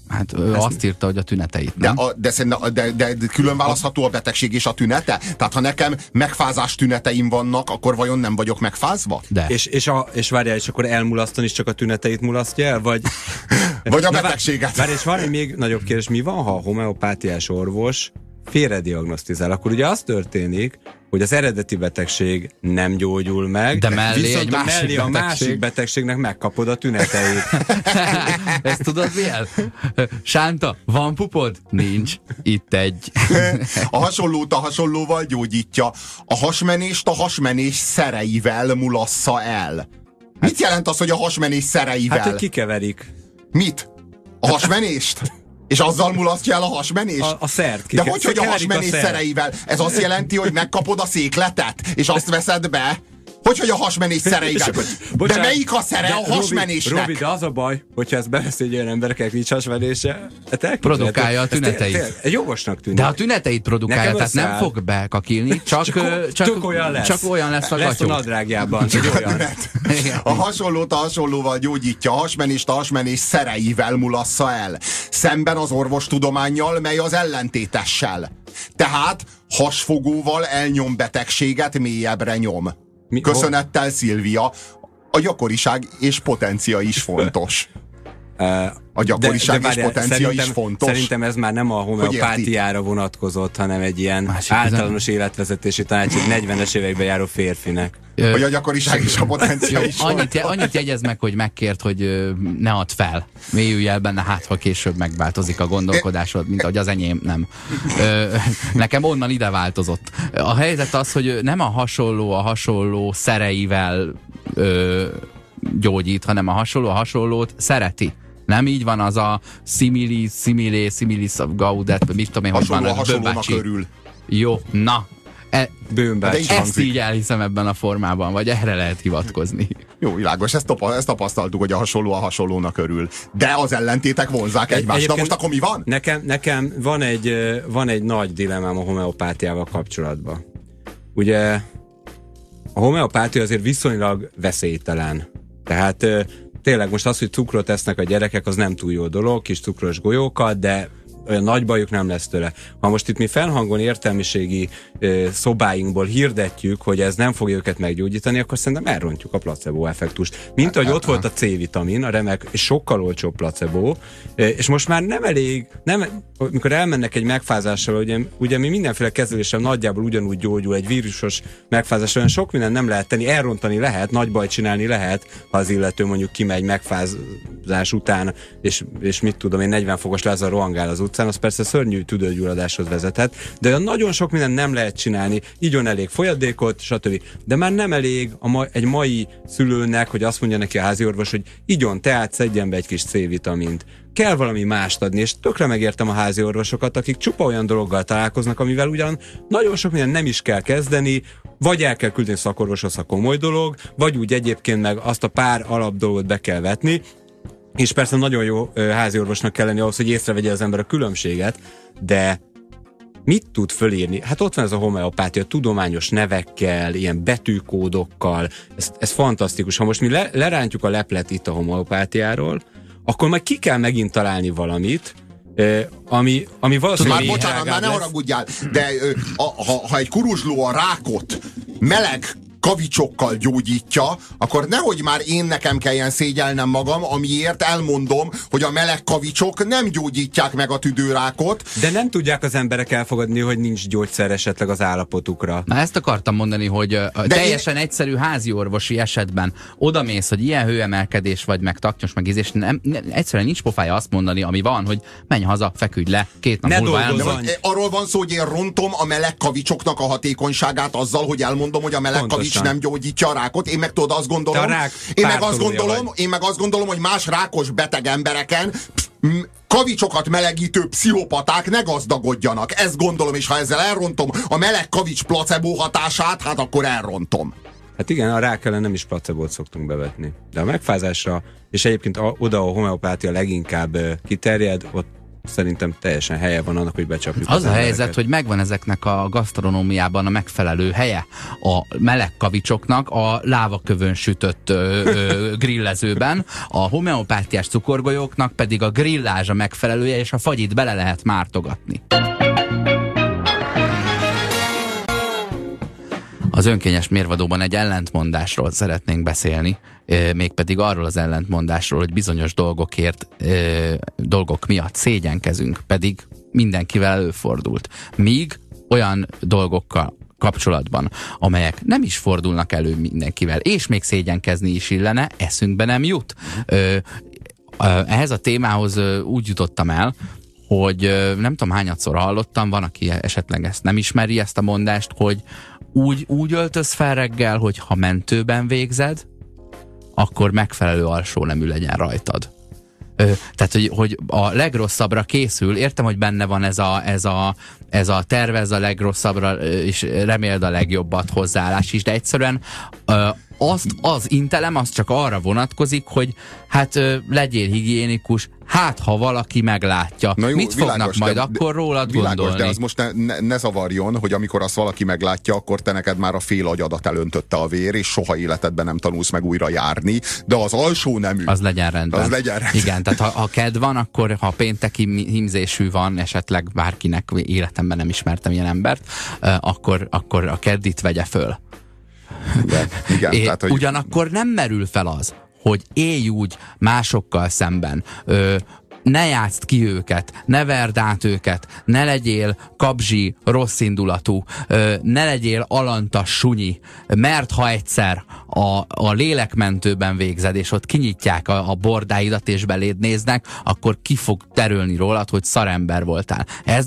Hát ő azt írta, hogy a tüneteit, nem? De külön választható a betegség és a tünete? Tehát ha nekem megfázás tüneteim vannak, akkor vajon nem vagyok megfázva? De. És várjál, és akkor elmulasztani is csak a tüneteit mulasztja el? Vagy a betegséget? Várj, és van egy még nagyobb kérdés, mi van, ha a homeopátiás orvos félrediagnosztizál? Akkor ugye az történik, hogy az eredeti betegség nem gyógyul meg, de mellé a másik betegségnek megkapod a tüneteit. Ezt tudod milyen? Sánta, van pupod? Nincs. Itt egy. A hasonlót a hasonlóval gyógyítja. A hasmenést a hasmenés szereivel mulassza el. Mit jelent az, hogy a hasmenés szereivel? Hát, hogy kikeverik. Mit? A hasmenést? És azzal mulasztja el a hasmenést? A szert. De hogy a hasmenés szereivel? Ez azt jelenti, hogy megkapod a székletet, és azt veszed be? Hogy a hasmenés szereivel? De melyik a szere a hasmenésnek? Robi, de az a baj, hogyha ezt bevesz egy olyan embereknek nincs hasmenése, produkálja a tüneteit. Jogosnak tűnik. De a tüneteit produkálja, tehát nem fog bekakilni, csak olyan lesz a gatyó. Lesz a nadrágjában. A hasonlót a hasonlóval gyógyítja, a hasmenést a hasmenés szereivel mulassza el. Szemben az orvostudománnyal, mely az ellentétessel. Tehát hasfogóval elnyom betegséget, mélyebbre nyom. Köszönettel, Szilvia. A gyakoriság és potencia is fontos. A gyakoriság és potencia is fontos. Szerintem ez már nem a homeopátiára vonatkozott, hanem egy ilyen általános életvezetési tanács, egy 40-es években járó férfinek. Hogy a gyakoriság és a potencia is fontos. Annyit jegyez meg, hogy megkért, hogy ne add fel. Mélyülj el benne, hát ha később megváltozik a gondolkodásod, mint ahogy az enyém nem. Nekem onnan ide változott. A helyzet az, hogy nem a hasonló szereivel gyógyít, hanem a hasonlót szereti. Nem így van az a similis gaudet, mit tudom én, hogy van. Hasonlónak örül. Jó, na. Bőmbács. Ezt így elhiszem ebben a formában, vagy erre lehet hivatkozni. Jó, világos, ezt tapasztaltuk, hogy a hasonló a hasonlónak örül. De az ellentétek vonzák egymást. Na most akkor mi van? Nekem van egy nagy dilemmám a homeopátiával kapcsolatban. Ugye a homeopátia azért viszonylag veszélytelen. Tehát tényleg most az, hogy cukrot esznek a gyerekek, az nem túl jó dolog, kis cukros golyókat, de olyan nagy bajuk nem lesz tőle. Ha most itt mi felhangon értelmiségi szobáinkból hirdetjük, hogy ez nem fogja őket meggyógyítani, akkor szerintem elrontjuk a placebo effektust. Mint ahogy ott volt a C-vitamin, a remek és sokkal olcsóbb placebo, és most már nem elég, amikor elmennek egy megfázással, ugye mi mindenféle kezeléssel nagyjából ugyanúgy gyógyul, egy vírusos megfázással, olyan sok minden nem lehet tenni, elrontani lehet, nagy bajt csinálni lehet, ha az illető mondjuk kimegy megfázás után, és mit tudom én, 40 fokos lázal rohangál az utcán, az persze szörnyű tüdőgyulladáshoz vezethet, de nagyon sok minden nem lehet csinálni, igyon elég folyadékot, stb. De már nem elég egy mai szülőnek, hogy azt mondja neki a háziorvos, hogy igyon teát, szedjen be egy kis C-vitamint. Kell valami mást adni, és tökre megértem a háziorvosokat, akik csupa olyan dologgal találkoznak, amivel ugyan nagyon sok minden nem is kell kezdeni, vagy el kell küldeni szakorvoshoz, a komoly dolog, vagy úgy egyébként meg azt a pár alap dolgot be kell vetni, és persze nagyon jó háziorvosnak kell lenni ahhoz, hogy észrevegye az ember a különbséget, de mit tud fölírni? Hát ott van ez a homeopátia, tudományos nevekkel, ilyen betűkódokkal, ez fantasztikus. Ha most mi lerántjuk a leplet itt a homeopátiáról, akkor majd ki kell megint találni valamit, ami valószínűleg... Már bocsánat, már ne haragudjál, de ha egy kuruzsló a rákot meleg kavicsokkal gyógyítja, akkor nehogy már én nekem kelljen szégyelnem magam, amiért elmondom, hogy a meleg kavicsok nem gyógyítják meg a tüdőrákot. De nem tudják az emberek elfogadni, hogy nincs gyógyszer esetleg az állapotukra. Na ezt akartam mondani, hogy teljesen egyszerű háziorvosi esetben odamész, hogy ilyen hőemelkedés vagy, meg taknyos, meg ízés, egyszerűen nincs pofája azt mondani, ami van, hogy menj haza, feküdj le, 2 nap múlva elmondom. Arról van szó, hogy én rontom a meleg kavicsoknak a hatékonyságát azzal, hogy elmondom, hogy a meleg kavics nem gyógyítja a rákot. Én meg tudod azt gondolom, én meg azt gondolom, hogy más rákos beteg embereken kavicsokat melegítő pszichopaták ne gazdagodjanak. Ezt gondolom, és ha ezzel elrontom a meleg kavics placebo hatását, hát akkor elrontom. Hát igen, a rák ellen nem is placebót szoktunk bevetni. De a megfázásra, és egyébként oda a homeopátia leginkább kiterjed, szerintem teljesen helye van annak, hogy becsapjuk az a helyzet, hogy megvan ezeknek a gasztronómiában a megfelelő helye. A meleg kavicsoknak a lávakövön sütött grillezőben, a homeopátiás cukorgolyóknak pedig a grillázs a megfelelője, és a fagyit bele lehet mártogatni. Az önkényes mérvadóban egy ellentmondásról szeretnénk beszélni, mégpedig arról az ellentmondásról, hogy bizonyos dolgok miatt szégyenkezünk, pedig mindenkivel előfordult. Míg olyan dolgokkal kapcsolatban, amelyek nem is fordulnak elő mindenkivel, és még szégyenkezni is illene, eszünkbe nem jut. Ehhez a témához úgy jutottam el, hogy nem tudom hányadszor hallottam, van, aki esetleg ezt nem ismeri, ezt a mondást, hogy úgy öltöz fel reggel, hogy ha mentőben végzed, akkor megfelelő alsónemű legyen rajtad. Tehát, hogy a legrosszabbra készül, értem, hogy benne van ez a tervez a legrosszabbra, és reméld a legjobbat hozzáállás is, de egyszerűen az intelem az csak arra vonatkozik, hogy hát legyél higiénikus, hát ha valaki meglátja. Na jó, mit fognak világos, majd akkor rólad gondolni? De az most ne zavarjon, hogy amikor azt valaki meglátja, akkor te neked már a fél agyadat elöntötte a vér, és soha életedben nem tanulsz meg újra járni, de az alsó nemű. Az legyen rendben. Az legyen rendben. Igen, tehát ha kedv van, akkor ha pénteki hímzésű van, esetleg bárkinek, életemben nem ismertem ilyen embert, akkor a keddit vegye föl. Igen, tehát, hogy... Ugyanakkor nem merül fel az, hogy élj úgy másokkal szemben, ne játszd ki őket, ne verd át őket, ne legyél kabzsi, rosszindulatú, ne legyél alantas sunyi, mert ha egyszer a lélekmentőben végzed, és ott kinyitják a bordáidat, és beléd néznek, akkor ki fog terülni rólad, hogy szarember voltál.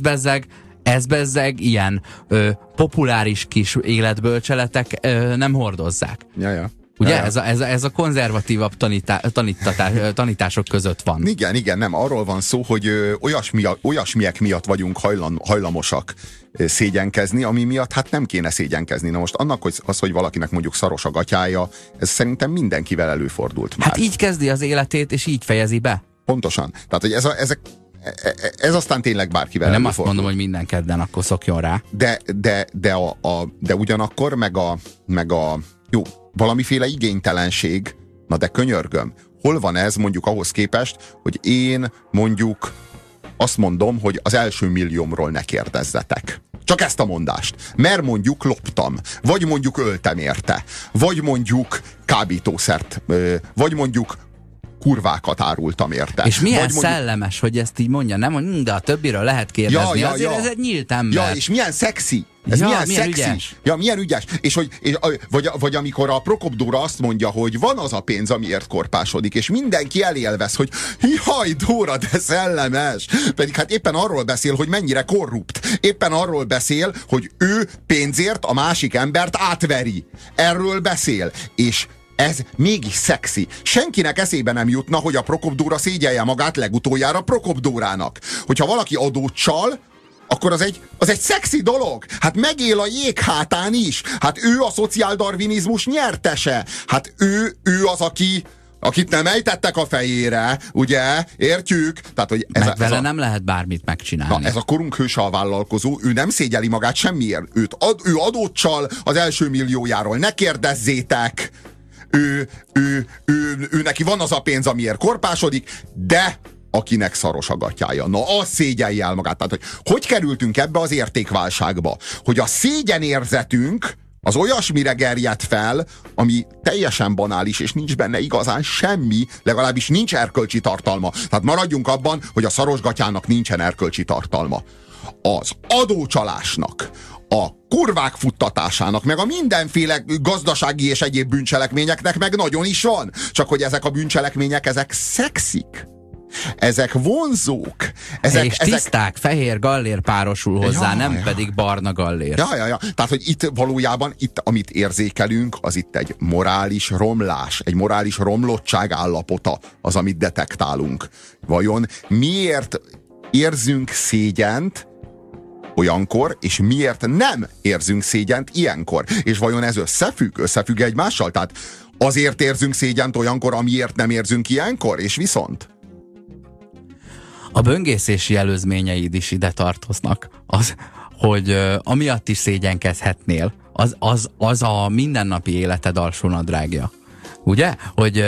Ez bezzeg ilyen populáris kis életbölcseletek nem hordozzák. Ja. Ugye? Ez a konzervatívabb tanítások között van. Igen, nem. Arról van szó, hogy olyasmiek miatt vagyunk hajlamosak szégyenkezni, ami miatt hát nem kéne szégyenkezni. Na most annak, hogy valakinek mondjuk szaros a gatyája, ez szerintem mindenkivel előfordult már. Hát így kezdi az életét, és így fejezi be. Pontosan. Tehát, hogy ez aztán tényleg bárkivel nem előfordul. azt mondom, hogy minden kedden akkor szokjon rá. De ugyanakkor meg a jó, valamiféle igénytelenség, na de könyörgöm, hol van ez mondjuk ahhoz képest, hogy én mondjuk azt mondom, hogy az első milliómról ne kérdezzetek. Csak ezt a mondást. Mert mondjuk loptam, vagy mondjuk öltem érte, vagy mondjuk kábítószert, vagy mondjuk kurvákat árultam érte. És milyen vagy mondjuk... szellemes, hogy ezt így mondja, nem? De a többiről lehet kérdezni. Azért ez egy nyílt ember. Ja, és milyen szexi. Ez milyen szexi. Ügyes. Ja, milyen ügyes. És vagy amikor a Prokop Dóra azt mondja, hogy van az a pénz, amiért korpásodik, és mindenki elélvez, hogy jaj, Dóra, de szellemes. Pedig hát éppen arról beszél, hogy mennyire korrupt. Éppen arról beszél, hogy ő pénzért a másik embert átveri. Erről beszél. És ez mégis szexi. Senkinek eszébe nem jutna, hogy a Prokop Dóra szégyelje magát legutoljára Prokop Dórának. Hogyha valaki adót csal, akkor az egy szexi dolog. Hát megél a jéghátán is. Hát ő a szociáldarvinizmus nyertese. Hát ő az, akit nem ejtettek a fejére, ugye? Értjük? Tehát, hogy vele nem lehet bármit megcsinálni. Na, ez a korunk hőse a vállalkozó, ő nem szégyeli magát semmiért. Ő adót csal az első milliójáról. Ne kérdezzétek! Ő neki van az a pénz, amiért korpásodik, de akinek szaros a gatyája. Na, az szégyelje el magát. Tehát, hogy kerültünk ebbe az értékválságba? Hogy a szégyenérzetünk az olyasmire gerjedt fel, ami teljesen banális, és nincs benne igazán semmi, legalábbis nincs erkölcsi tartalma. Tehát maradjunk abban, hogy a szaros gatyának nincsen erkölcsi tartalma. Az adócsalásnak, a kurvák futtatásának, meg a mindenféle gazdasági és egyéb bűncselekményeknek meg nagyon is van. Csak hogy ezek a bűncselekmények, ezek szexik. Ezek vonzók. És tiszták, fehér gallér párosul hozzá, nem pedig barna gallér. Ja. Tehát, hogy itt valójában, amit érzékelünk, az itt egy morális romlás, egy morális romlottság állapota az, amit detektálunk. Vajon miért érzünk szégyent olyankor, és miért nem érzünk szégyent ilyenkor? És vajon ez összefügg egymással? Tehát azért érzünk szégyent olyankor, amiért nem érzünk ilyenkor? És viszont? A böngészési előzményeid is ide tartoznak. Az, hogy amiatt is szégyenkezhetnél, az a mindennapi életed alsónadrágja. Ugye? Hogy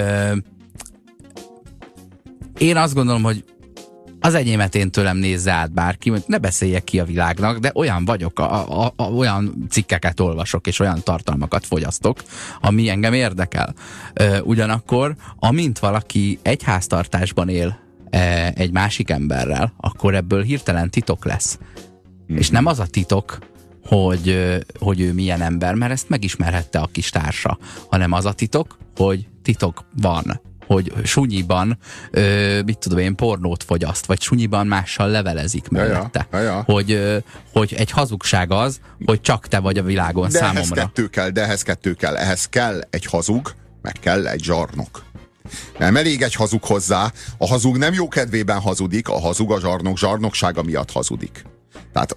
én azt gondolom, hogy az enyémet én tőlem nézze át bárki, ne beszéljek ki a világnak, de olyan vagyok, olyan cikkeket olvasok, és olyan tartalmakat fogyasztok, ami engem érdekel. Ugyanakkor, amint valaki egy háztartásban él egy másik emberrel, akkor ebből hirtelen titok lesz. És nem az a titok, hogy ő milyen ember, mert ezt megismerhette a kis társa, hanem az a titok, hogy titok van, hogy sunyiban, mit tudom én, pornót fogyaszt, vagy sunyiban mással levelezik mellette. Hogy egy hazugság az, hogy csak te vagy a világon de számomra. Ehhez kettő kell. Ehhez kell egy hazug, meg kell egy zsarnok. Nem elég egy hazug hozzá. A hazug nem jó kedvében hazudik, a hazug a zsarnoksága miatt hazudik. Tehát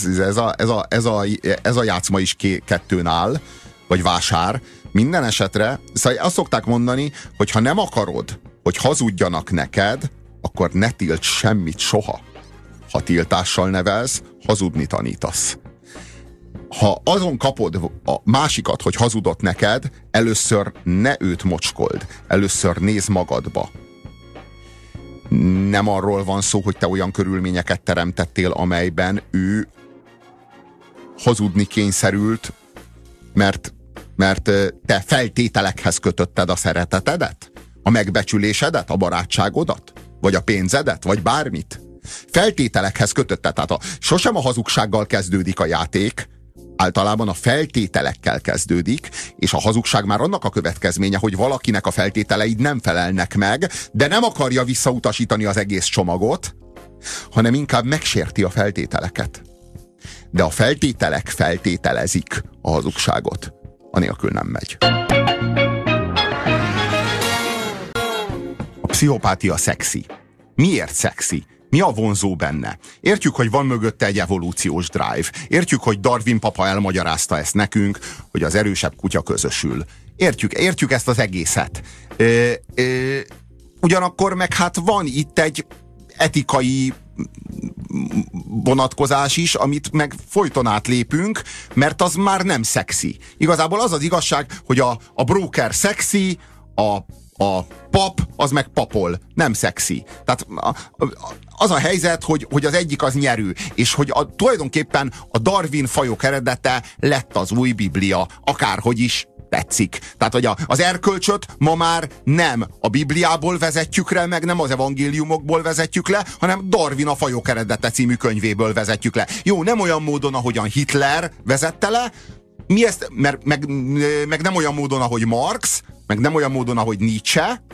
ez a játszma is kettőn áll, vagy vásár. Minden esetre, szóval azt szokták mondani, hogy ha nem akarod, hogy hazudjanak neked, akkor ne tilts semmit soha. Ha tiltással nevelsz, hazudni tanítasz. Ha azon kapod a másikat, hogy hazudott neked, először ne őt mocskold. Először nézz magadba. Nem arról van szó, hogy te olyan körülményeket teremtettél, amelyben ő hazudni kényszerült, mert te feltételekhez kötötted a szeretetedet? A megbecsülésedet? A barátságodat? Vagy a pénzedet? Vagy bármit? Feltételekhez kötötted. Tehát sosem a hazugsággal kezdődik a játék, általában a feltételekkel kezdődik, és a hazugság már annak a következménye, hogy valakinek a feltételeid nem felelnek meg, de nem akarja visszautasítani az egész csomagot, hanem inkább megsérti a feltételeket. De a feltételek feltételezik a hazugságot. Anélkül nem megy. A pszichopátia szexi. Miért szexi? Mi a vonzó benne? Értjük, hogy van mögötte egy evolúciós drive. Értjük, hogy Darwin papa elmagyarázta ezt nekünk, hogy az erősebb kutya közösül. Értjük ezt az egészet. Ugyanakkor meg hát van itt egy etikai vonatkozás is, amit meg folyton átlépünk, mert az már nem szexi. Igazából az az igazság, hogy a broker szexi, a pap, az meg papol. Nem szexi. Tehát az a helyzet, hogy az egyik az nyerő, és hogy tulajdonképpen a Darwin fajok eredete lett az új Biblia, akárhogy is tetszik. Tehát, hogy az erkölcsöt ma már nem a Bibliából vezetjük le, meg nem az evangéliumokból vezetjük le, hanem Darwin a fajok eredete című könyvéből vezetjük le. Jó, nem olyan módon, ahogyan Hitler vezette le, mi ezt, meg nem olyan módon, ahogy Marx, meg nem olyan módon, ahogy Nietzsche,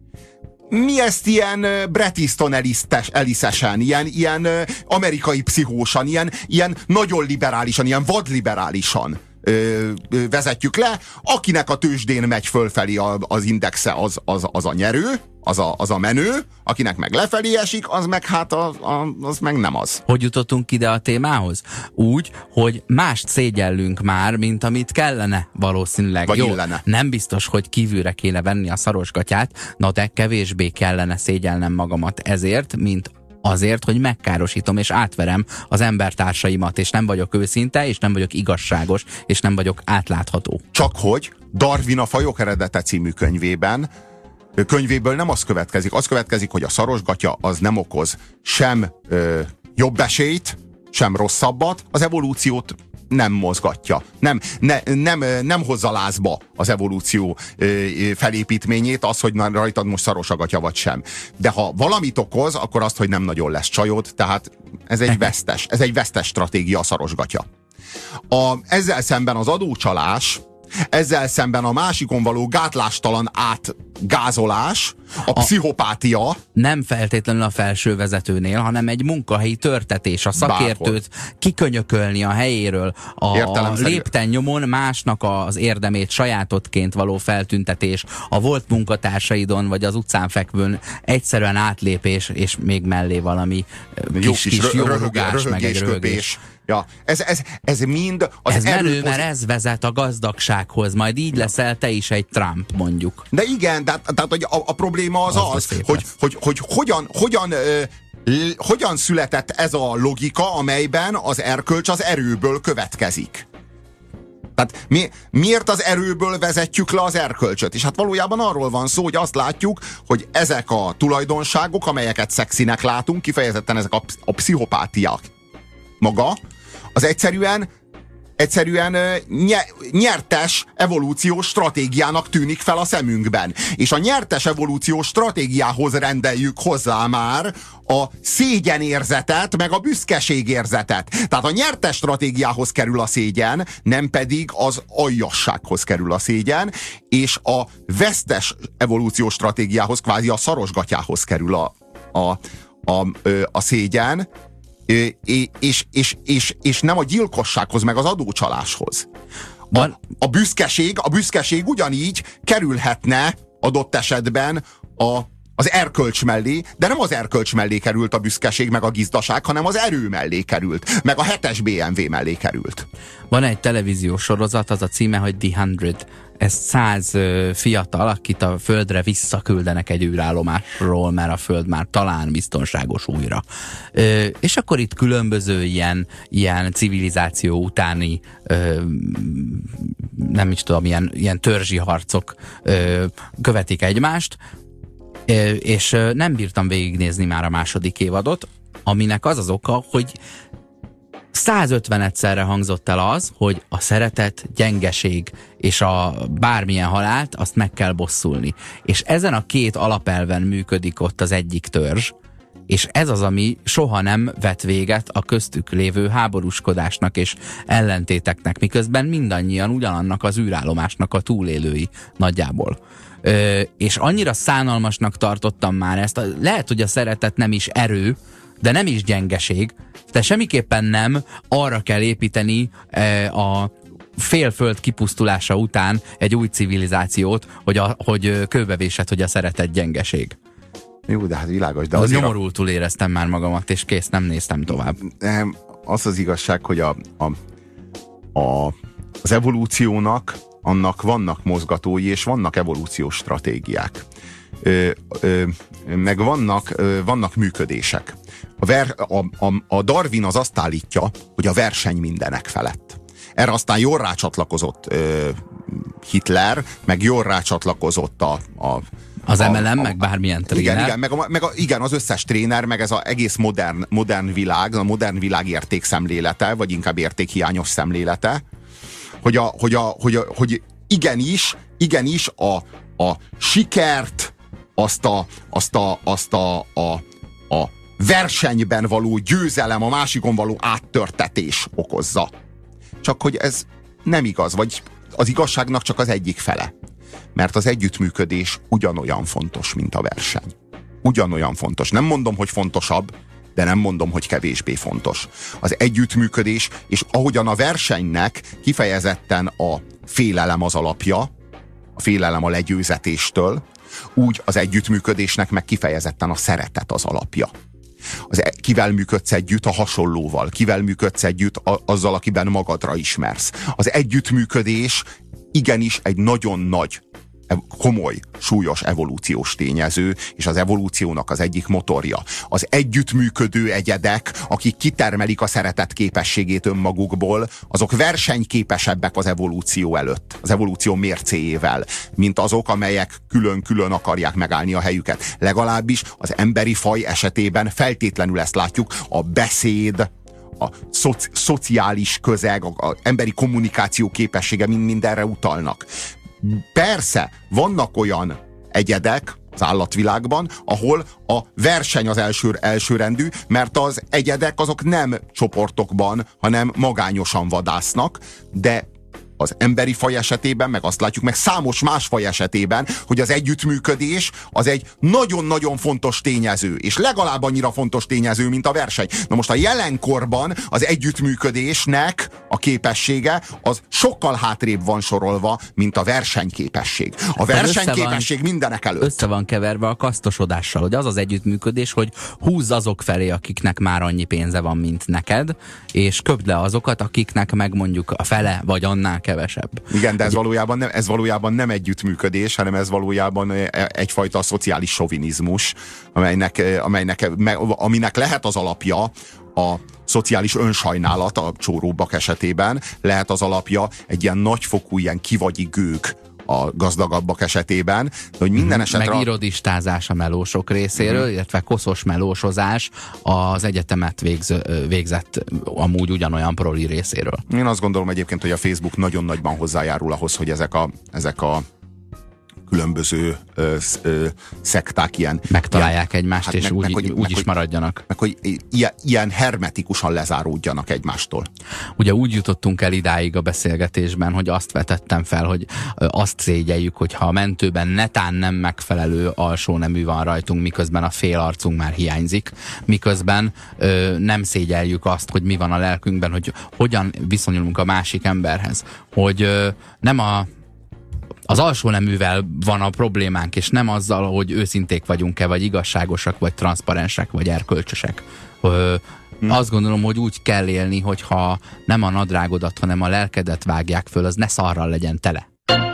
mi ezt ilyen Bret Easton Ellis-esen, ilyen amerikai pszichósan, ilyen nagyon liberálisan, ilyen vadliberálisan vezetjük le. Akinek a tőzsdén megy fölfelé az indexe, az a nyerő, az a menő, akinek meg lefelé esik, az meg hát az meg nem az. Hogy jutottunk ide a témához? Úgy, hogy mást szégyellünk már, mint amit kellene valószínűleg. Vagy jó, illene. nem biztos, hogy kívülre kéne venni a szarosgatyát, de kevésbé kellene szégyelnem magamat ezért, mint azért, hogy megkárosítom és átverem az embertársaimat, és nem vagyok őszinte, és nem vagyok igazságos, és nem vagyok átlátható. Csak hogy Darwin a fajok eredete című könyvéből nem az következik. Az következik, hogy a szarosgatya az nem okoz sem jobb esélyt, sem rosszabbat, az evolúciót nem mozgatja. Nem hozza lázba az evolúció felépítményét, az, hogy rajtad most szaros a gatya vagy sem. De ha valamit okoz, akkor azt, hogy nem nagyon lesz csajod, tehát ez egy vesztes stratégia a szaros gatya. Ezzel szemben az adócsalás, ezzel szemben a másikon való gátlástalan átgázolás, a pszichopátia. Nem feltétlenül a felső vezetőnél, hanem egy munkahelyi törtetés, a szakértőt kikönyökölni a helyéről, a lépten nyomon másnak az érdemét sajátodként való feltüntetés, a volt munkatársaidon vagy az utcán fekvőn egyszerűen átlépés, és még mellé valami kis jó rugás, meg egy röhögés. Ja, ez mind az menő, mert ez vezet a gazdagsághoz, majd így leszel te is egy Trump, mondjuk. De igen, tehát hogy a probléma az, hogy hogyan hogyan született ez a logika, amelyben az erkölcs az erőből következik? Tehát miért az erőből vezetjük le az erkölcsöt? És hát valójában arról van szó, hogy azt látjuk, hogy ezek a tulajdonságok, amelyeket szexinek látunk, kifejezetten ezek a pszichopátiák maga, az egyszerűen nyertes evolúciós stratégiának tűnik fel a szemünkben. És a nyertes evolúciós stratégiához rendeljük hozzá már a szégyenérzetet, meg a büszkeségérzetet. Tehát a nyertes stratégiához kerül a szégyen, nem pedig az aljassághoz kerül a szégyen, és a vesztes evolúciós stratégiához, kvázi a szarosgatyához kerül a szégyen, és nem a gyilkossághoz, meg az adócsaláshoz. A büszkeség ugyanígy kerülhetne adott esetben az erkölcs mellé, de nem az erkölcs mellé került a büszkeség, meg a gizdaság, hanem az erő mellé került, meg a 7-es BMW mellé került. Van egy televíziós sorozat, az a címe, hogy The 100. Ez 100 fiatal, akit a Földre visszaküldenek egy űrállomásról, mert a Föld már talán biztonságos újra. És akkor itt különböző ilyen civilizáció utáni nem is tudom, ilyen törzsi harcok követik egymást, és nem bírtam végignézni már a második évadot, aminek az az oka, hogy 150-szerre hangzott el az, hogy a szeretet gyengeség, és a bármilyen halált, azt meg kell bosszulni. És ezen a két alapelven működik ott az egyik törzs, és ez az, ami soha nem vet véget a köztük lévő háborúskodásnak és ellentéteknek, miközben mindannyian ugyanannak az űrállomásnak a túlélői nagyjából. És annyira szánalmasnak tartottam már ezt, lehet, hogy a szeretet nem is erő, de nem is gyengeség, de semmiképpen nem arra kell építeni a félföld kipusztulása után egy új civilizációt, hogy kőbevésed, hogy a szeretet gyengeség. Jó, de hát világos. De az nyomorultul éreztem már magamat, és kész, nem néztem tovább. Az az igazság, hogy az evolúciónak annak vannak mozgatói, és vannak evolúciós stratégiák. Meg vannak működések. A Darwin az azt állítja, hogy a verseny mindenek felett. Erre aztán jól rácsatlakozott Hitler, meg jól rácsatlakozott az MLM, meg bármilyen tréner. Igen, az összes tréner, meg ez az egész modern világ, a modern világ értékszemlélete, vagy inkább értékhiányos szemlélete, hogy igenis a sikert, azt a versenyben való győzelem, a másikon való áttörtetés okozza. Csak hogy ez nem igaz, vagy az igazságnak csak az egyik fele. Mert az együttműködés ugyanolyan fontos, mint a verseny. Ugyanolyan fontos. Nem mondom, hogy fontosabb, de nem mondom, hogy kevésbé fontos. Az együttműködés, és ahogyan a versenynek kifejezetten a félelem az alapja, a félelem a legyőzetéstől, úgy az együttműködésnek meg kifejezetten a szeretet az alapja. Kivel működsz együtt? A hasonlóval. Kivel működsz együtt? Azzal, akiben magadra ismersz. Az együttműködés igenis egy nagyon nagy, komoly, súlyos evolúciós tényező, és az evolúciónak az egyik motorja. Az együttműködő egyedek, akik kitermelik a szeretet képességét önmagukból, azok versenyképesebbek az evolúció előtt, az evolúció mércéjével, mint azok, amelyek külön-külön akarják megállni a helyüket. Legalábbis az emberi faj esetében feltétlenül ezt látjuk, a beszéd, a szociális közeg, az emberi kommunikáció képessége mindenre utalnak. Persze, vannak olyan egyedek az állatvilágban, ahol a verseny az elsőrendű, mert az egyedek azok nem csoportokban, hanem magányosan vadásznak, de az emberi faj esetében, meg azt látjuk, meg számos más faj esetében, hogy az együttműködés az egy nagyon-nagyon fontos tényező, és legalább annyira fontos tényező, mint a verseny. Na most a jelenkorban az együttműködésnek a képessége az sokkal hátrébb van sorolva, mint a versenyképesség. A versenyképesség mindenek előtt. Össze van keverve a kasztosodással, hogy az az együttműködés, hogy húzz azok felé, akiknek már annyi pénze van, mint neked, és köpd le azokat, akiknek meg mondjuk a fele vagy annál kevesebb. Igen, de ez valójában nem együttműködés, hanem ez valójában egyfajta szociális sovinizmus, aminek lehet az alapja a szociális önsajnálat a csóróbbak esetében, lehet az alapja egy ilyen nagyfokú, ilyen kivagyi gőg a gazdagabbak esetében, de hogy minden esetre... Meg irodistázás a melósok részéről, illetve koszos melósozás az egyetemet végzett amúgy ugyanolyan proli részéről. Én azt gondolom egyébként, hogy a Facebook nagyon nagyban hozzájárul ahhoz, hogy ezek a különböző szekták ilyen... Megtalálják egymást, hát és úgy is maradjanak. Meg hogy ilyen hermetikusan lezáródjanak egymástól. Ugye úgy jutottunk el idáig a beszélgetésben, hogy azt vetettem fel, hogy azt szégyeljük, hogyha a mentőben netán nem megfelelő alsó nemű van rajtunk, miközben a fél arcunk már hiányzik, miközben nem szégyeljük azt, hogy mi van a lelkünkben, hogy hogyan viszonyulunk a másik emberhez. Hogy nem az alsó neművel van a problémánk, és nem azzal, hogy őszinték vagyunk-e, vagy igazságosak, vagy transzparensek, vagy erkölcsösek. Azt gondolom, hogy úgy kell élni, hogyha nem a nadrágodat, hanem a lelkedet vágják föl, az ne szarral legyen tele.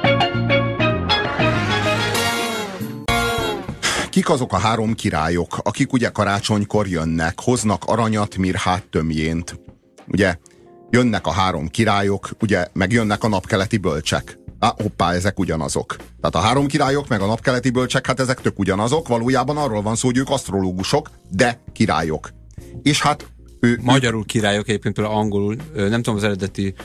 Kik azok a 3 királyok, akik ugye karácsonykor jönnek, hoznak aranyat, mirhát, tömjént. Ugye jönnek a 3 királyok, ugye meg jönnek a napkeleti bölcsek. Hoppá, ezek ugyanazok. Tehát a 3 királyok meg a napkeleti bölcsek, hát ezek tök ugyanazok. Valójában arról van szó, hogy ők asztrológusok, de királyok. És hát magyarul királyok, egyébként például angolul, nem tudom az eredeti,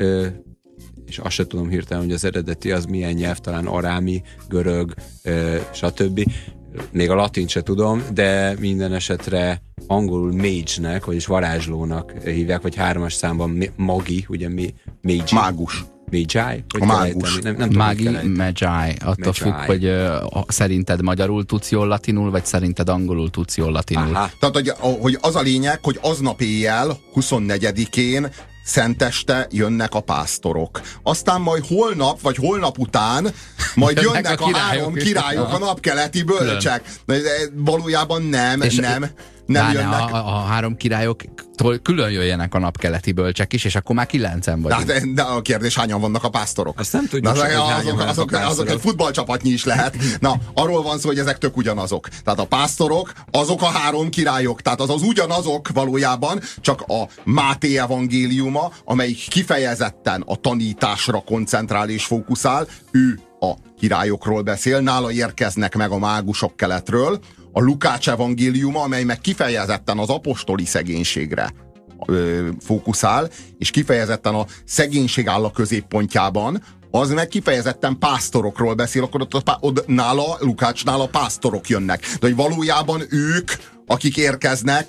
és azt sem tudom hirtelen, hogy az eredeti az milyen nyelv, talán arámi, görög, stb. Még a latint se tudom, de minden esetre angolul mage-nek, vagyis varázslónak hívják, vagy 3-as számban magi, ugye mage. Mágus. Magi? A mágus. Nem Magi, magi. Attól függ, hogy szerinted magyarul tudsz jól latinul, vagy szerinted angolul tudsz jól latinul. Aha. Tehát, hogy az a lényeg, hogy aznap éjjel, 24-én szenteste jönnek a pásztorok. Aztán majd holnap, vagy holnap után majd jönnek a 3 királyok, a napkeleti bölcsek. Valójában nem jönnek. A 3 királyoktól külön jöjjenek a napkeleti bölcsek is, és akkor már 9-en vagyunk. De a kérdés, hányan vannak a pásztorok? Azt nem tudjuk, azok egy futballcsapatnyi is lehet. Na, arról van szó, hogy ezek tök ugyanazok. Tehát a pásztorok, azok a 3 királyok. Tehát az ugyanazok valójában, csak a Máté evangéliuma, amelyik kifejezetten a tanításra koncentrál és fókuszál, ő a királyokról beszél, nála érkeznek meg a mágusok keletről. A Lukács evangéliuma, amely meg kifejezetten az apostoli szegénységre fókuszál, és kifejezetten a szegénység áll a középpontjában, az meg kifejezetten pásztorokról beszél, akkor ott nála, Lukácsnál a pásztorok jönnek. De hogy valójában ők, akik érkeznek,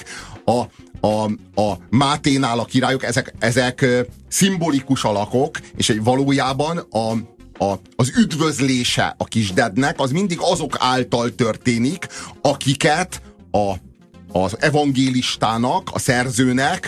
a Máténál a királyok, ezek szimbolikus alakok, és valójában az üdvözlése a kisdednek, az mindig azok által történik, akiket az evangélistának, a szerzőnek,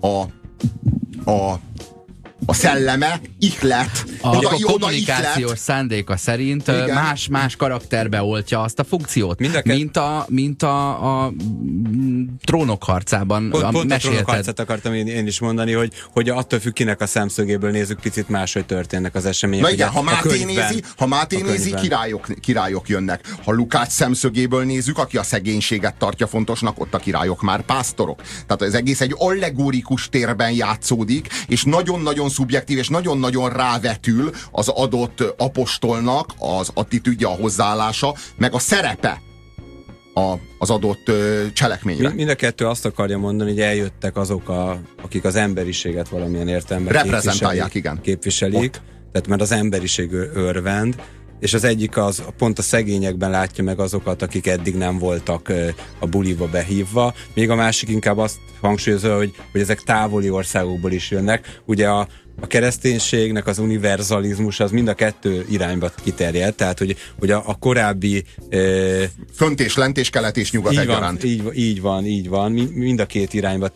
a szelleme ihlet. A kommunikációs szándéka szerint más karakterbe oltja azt a funkciót, mint a Trónok harcában. Pont a Trónok harcát akartam én is mondani, hogy attól függ, kinek a szemszögéből nézzük, picit máshogy történnek az események. Na igen, ha Máté nézi, királyok jönnek. Ha Lukács szemszögéből nézzük, aki a szegénységet tartja fontosnak, ott a királyok már pásztorok. Tehát az egész egy allegorikus térben játszódik, és nagyon-nagyon szubjektív, és nagyon-nagyon rávetül az adott apostolnak az attitűdje, a hozzáállása, meg a szerepe az adott cselekményre. Mind a kettő azt akarja mondani, hogy eljöttek azok, akik az emberiséget valamilyen értelemben reprezentálják, képviselik. Tehát mert az emberiség örvend, és az egyik az pont a szegényekben látja meg azokat, akik eddig nem voltak a buliba behívva, még a másik inkább azt hangsúlyozza, hogy ezek távoli országokból is jönnek. Ugye a kereszténységnek az univerzalizmus az mind a kettő irányba kiterjed, tehát hogy a korábbi fönt és lent és kelet és nyugat egyaránt. Így van, mind a két irányba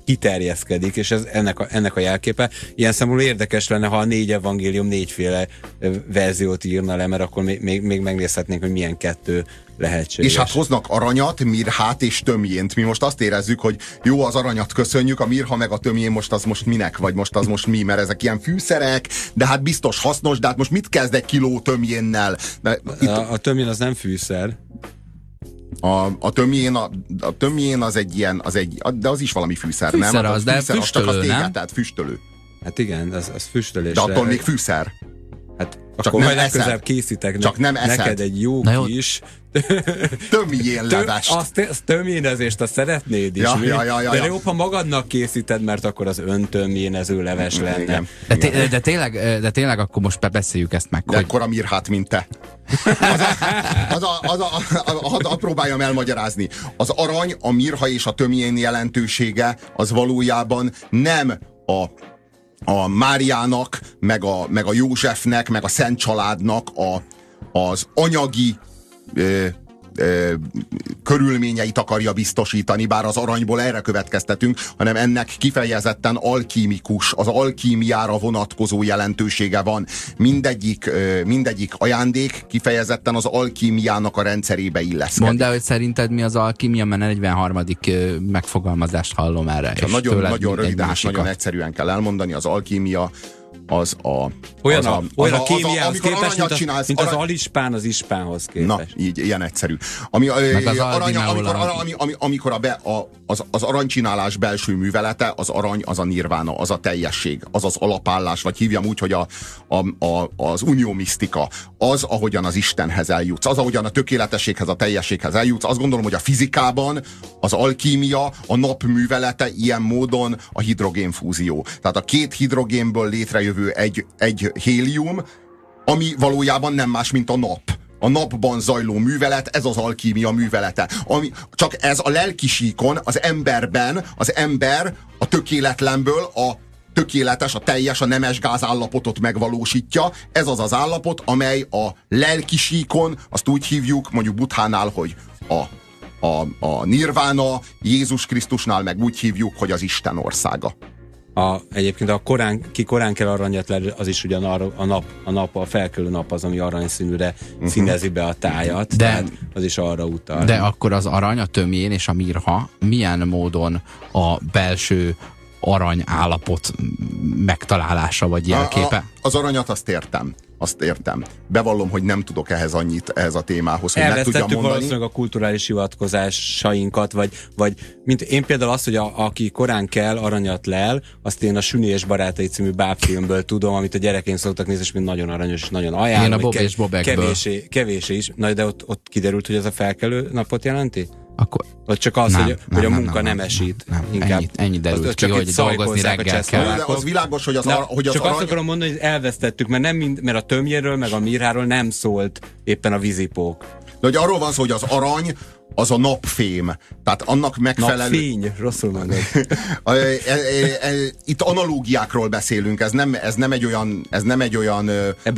kiterjeszkedik, és ez ennek a jelképe. Ilyen szempontból érdekes lenne, ha a 4 evangélium 4-féle verziót írna le, mert akkor még megnézhetnénk, hogy milyen 2 lehetséges. És hát hoznak aranyat, mirhát és tömjént. Mi most azt érezzük, hogy jó, az aranyat köszönjük, a mirha meg a tömjén most az most minek, vagy most az most mi, mert ezek ilyen fűszerek, de hát biztos hasznos, de hát most mit kezd egy kiló tömjénnel? A tömjén az nem fűszer. A tömjén az egy ilyen, de az is valami fűszer, fűszer nem? Az, de fűszer, füstölő, az csak az nem? téget, tehát füstölő. Hát igen, az füstölésre. De attól még fűszer. Hát csak akkor nem majd eszed. legközelebb készítek Csak nem neked eszed. egy jó Na jó. kis Tömjén levest. azt tömjénezést, azt szeretnéd is. Ja. De jobb, ha magadnak készíted, mert akkor az öntömjénező leves lenne. Igen. De tényleg akkor most beszéljük ezt meg. De akkor a mirhát, mint te. Hadd próbáljam elmagyarázni. Az arany, a mirha és a tömjén jelentősége az valójában nem a Máriának, meg a Józsefnek, meg a Szent Családnak az anyagi körülményeit akarja biztosítani, bár az aranyból erre következtetünk, hanem ennek kifejezetten alkímikus, az alkímiára vonatkozó jelentősége van. Mindegyik ajándék kifejezetten az alkímiának a rendszerébe illeszkedik. Mondd el, hogy szerinted mi az alkímia, mert 43. megfogalmazást hallom erre. Nagyon röviden és nagyon egyszerűen kell elmondani, az alkímia olyan a kémiához képest, mint az alispán az ispánhoz képest. Na, így, ilyen egyszerű. Amikor az aranycsinálás belső művelete, az arany, az a nirvána, az a teljesség, az az alapállás, vagy hívjam úgy, hogy az uniomisztika, az, ahogyan az Istenhez eljutsz, az, ahogyan a tökéletességhez, a teljességhez eljutsz. Azt gondolom, hogy a fizikában az alkímia, a nap művelete ilyen módon a hidrogénfúzió. Tehát a 2 hidrogénből létrejövő egy hélium, ami valójában nem más, mint a nap. A napban zajló művelet, ez az alkímia művelete. Csak ez a lelkisíkon, az emberben, az ember a tökéletlenből a tökéletes, a teljes, a nemes gázállapotot megvalósítja. Ez az az állapot, amely a lelkisíkon, azt úgy hívjuk, mondjuk Buddhánál, hogy a nirvána, Jézus Krisztusnál meg úgy hívjuk, hogy az Isten országa. Egyébként ki korán kell aranyat le, az is ugyan a felkelő nap az, ami aranyszínűre színezi be a tájat, tehát az is arra utal. De akkor az arany, a tömjén és a mirha milyen módon a belső arany állapot megtalálása vagy jelképe? Az aranyat azt értem. Bevallom, hogy nem tudok ehhez a témához, hogy meg tudjam mondani. Valószínűleg a kulturális hivatkozásainkat, vagy mint én például azt, hogy aki korán kell, aranyat lel, azt én a Süni és Barátai című bábfilmből tudom, amit a gyerekeink szoktak nézni, és mint nagyon aranyos, és nagyon ajánlom. Én a Bob és Bobekből. Kevésé is. Na, de ott kiderült, hogy ez a felkelő napot jelenti? Akkor vagy csak az, hogy a munka nem esít. Nem. Ennyi derült ki, hogy dolgozni reggel kell. De az világos, hogy az csak azt akarom mondani, hogy elvesztettük, mert a tömjéről, meg a mirháról nem szólt éppen a vízipók. De hogy arról van szó, hogy az arany az a napfém. Tehát annak megfelelő... Napfény, rosszul mondod. Itt analógiákról beszélünk, ez nem egy olyan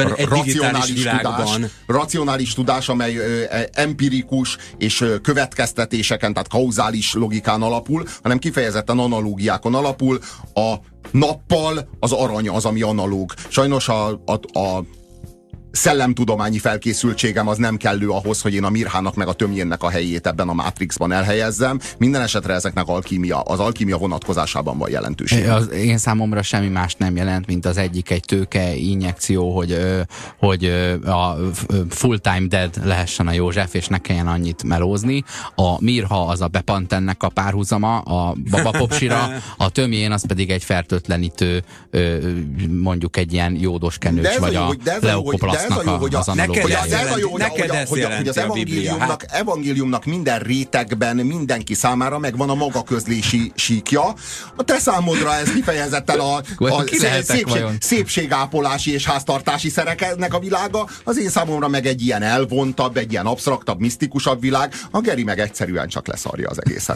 racionális tudás, amely empirikus és következtetéseken, tehát kauzális logikán alapul, hanem kifejezetten analógiákon alapul. A nappal az arany az, ami analóg. Sajnos a szellemtudományi felkészültségem az nem kellő ahhoz, hogy én a mirhának meg a tömjénnek a helyét ebben a mátrixban elhelyezzem. Minden esetre ezeknek az alkímia vonatkozásában van jelentőség. Az én számomra semmi más nem jelent, mint az egyik egy tőke injekció, hogy a full-time dead lehessen a József, és ne kelljen annyit melózni. A mirha az a bepantennek a párhuzama, a babapopsira, a tömjén az pedig egy fertőtlenítő, mondjuk egy ilyen jódos kenőcs, vagy a leukoplasznak az analógiája. Hogy az evangéliumnak minden rétegben, mindenki számára megvan a maga közlési síkja. A te számodra ez kifejezetten a szépségápolási és háztartási szereknek a világa, az én számomra meg egy ilyen elvontabb, egy ilyen absztraktabb, misztikusabb világ, a Geri meg egyszerűen csak leszarja az egészet.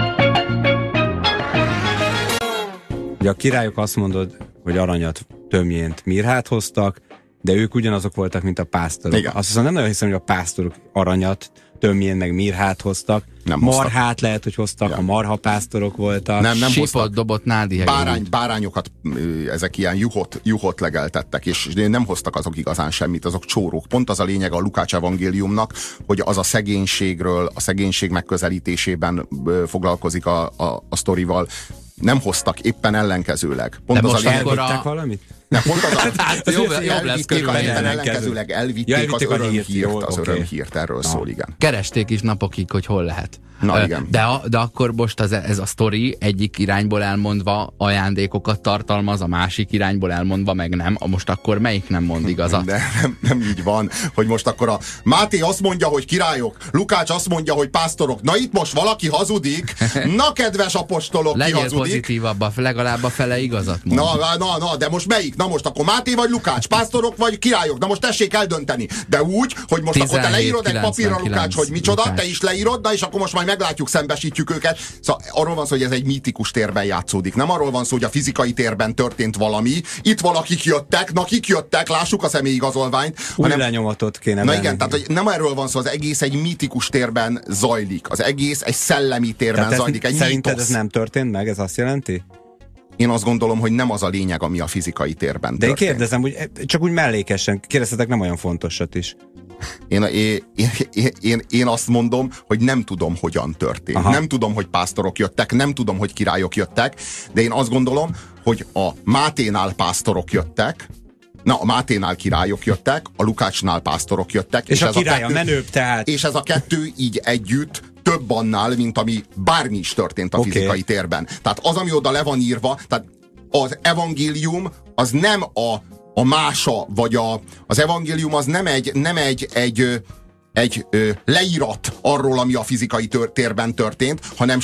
Ugye a királyok azt mondod, hogy aranyat, tömjént, mirhát hoztak, de ők ugyanazok voltak, mint a pásztorok. Igen. Azt hiszem, nem nagyon hiszem, hogy a pásztorok aranyat, tömjén, meg mirhát hoztak. Nem marhát hoztak. lehet, hogy hoztak, Ja. a marhapásztorok voltak. Nem Sipot hoztak. dobott nádi Bárányokat, ezek ilyen juhot legeltettek, és nem hoztak azok igazán semmit, azok csórók. Pont az a lényeg a Lukács evangéliumnak, hogy az a szegénységről, a szegénység megközelítésében foglalkozik a sztorival. Nem hoztak, éppen ellenkezőleg. Pont de az most a lényeg, Elvittek valamit? nem, pont az a, Hát jobb lesz elvitték, körülbelül. éppen ellenkezőleg elvitték az örömhírt, örömhírt, erről szól, igen. Keresték is napokig, hogy hol lehet. Na, igen. De akkor most ez a sztori egyik irányból elmondva ajándékokat tartalmaz, a másik irányból elmondva meg nem. Most akkor melyik nem mond igazat? De nem így van, hogy most akkor a Máté azt mondja, hogy királyok, Lukács azt mondja, hogy pásztorok. Na itt most valaki hazudik. Na, kedves apostolok, ki Legyél hazudik? pozitívabb, legalább a fele igazat mond. Na, de most melyik? Na most akkor Máté vagy Lukács, pásztorok vagy királyok? Na most tessék eldönteni. De úgy, hogy most akkor te leírod egy papírra, Lukács, hogy micsoda, Lukács. te is leírod, na és akkor most majd meglátjuk, szembesítjük őket. Szóval arról van szó, hogy ez egy mítikus térben játszódik. Nem arról van szó, hogy a fizikai térben történt valami. Itt valakik jöttek, na kik jöttek, lássuk a személyigazolványt. Új lenyomatot kéne Na venni. igen, tehát hogy nem erről van szó, az egész egy mítikus térben zajlik. Az egész egy szellemi térben Tehát zajlik, egy szerinted mítosz. ez nem történt meg? Ez azt jelenti? Én azt gondolom, hogy nem az a lényeg, ami a fizikai térben De én történt. kérdezem, hogy csak úgy mellékesen, kérdeztetek nem olyan fontosat is. Én azt mondom, hogy nem tudom, hogyan történt. Aha. Nem tudom, hogy pásztorok jöttek, nem tudom, hogy királyok jöttek, de én azt gondolom, hogy a Máténál pásztorok jöttek, a Máténál királyok jöttek, a Lukácsnál pásztorok jöttek. És a ez király a kettő, menőbb, tehát. és ez a kettő így együtt több annál, mint ami bármi is történt a fizikai térben. Tehát az, ami oda le van írva, tehát az evangélium az nem a mása, vagy az evangélium az nem egy leírat arról, ami a fizikai térben történt, hanem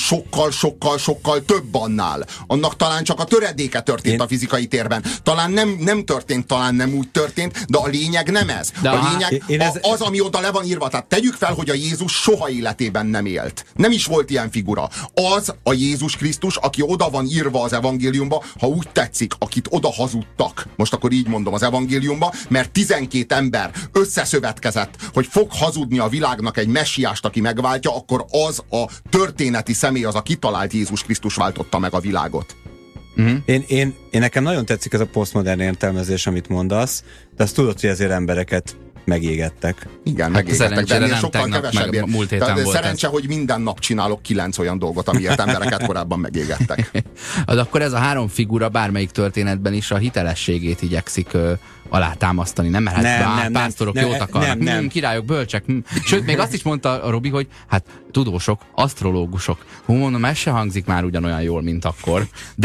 sokkal több annál. Annak talán csak a töredéke történt a fizikai térben. Talán nem történt, talán nem úgy történt, de a lényeg nem ez. De a lényeg az, ami oda le van írva. Tehát tegyük fel, hogy a Jézus soha életében nem élt. Nem is volt ilyen figura. Az a Jézus Krisztus, aki oda van írva az evangéliumba, ha úgy tetszik, akit oda hazudtak. Most akkor így mondom az evangéliumba, mert 12 ember összeszövetkezett, hogy fog hazudni a világnak egy messiást, aki megváltja, akkor az a történeti személy, az a kitalált Jézus Krisztus váltotta meg a világot. Én nekem nagyon tetszik ez a posztmodern értelmezés, amit mondasz, de azt tudod, hogy ezért embereket megégettek. Igen, megégettek, de ennél sokkal kevesebb. Múlt héten volt szerencse, hogy minden nap csinálok 9 olyan dolgot, amiért embereket korábban megégettek. Az akkor ez a három figura bármelyik történetben is a hitelességét igyekszik alátámasztani, nem? Mert hát pásztorok jót akarnak, királyok, bölcsek. Sőt, még azt is mondta a Robi, hogy hát tudósok, asztrológusok. Mondom, ez se hangzik már ugyanolyan jól, mint akkor.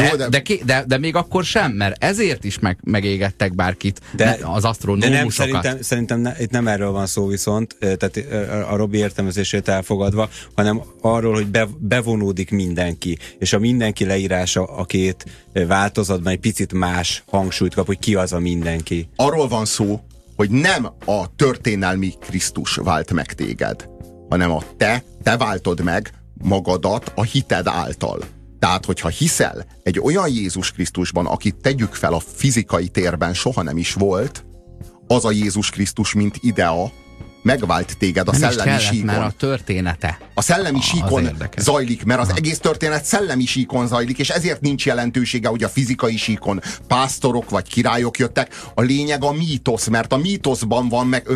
De még akkor sem, mert ezért is megégettek bárkit, az asztronómusokat. De szerintem itt nem erről van szó viszont, tehát a Robi értelmezését elfogadva, hanem arról, hogy bevonódik mindenki, és a mindenki leírása a két változatban egy picit más hangsúlyt kap, hogy ki az a mindenki. Arról van szó, hogy nem a történelmi Krisztus vált meg téged, hanem te váltod meg magadat a hited által. Tehát, hogyha hiszel egy olyan Jézus Krisztusban, akit tegyük fel a fizikai térben soha nem is volt, az a Jézus Krisztus, mint idea, megvált téged a nem szellemi síkon. Mert a története. A szellemi síkon zajlik, mert az egész történet szellemi síkon zajlik, és ezért nincs jelentősége, hogy a fizikai síkon pásztorok vagy királyok jöttek. A lényeg a mítosz, mert a mítoszban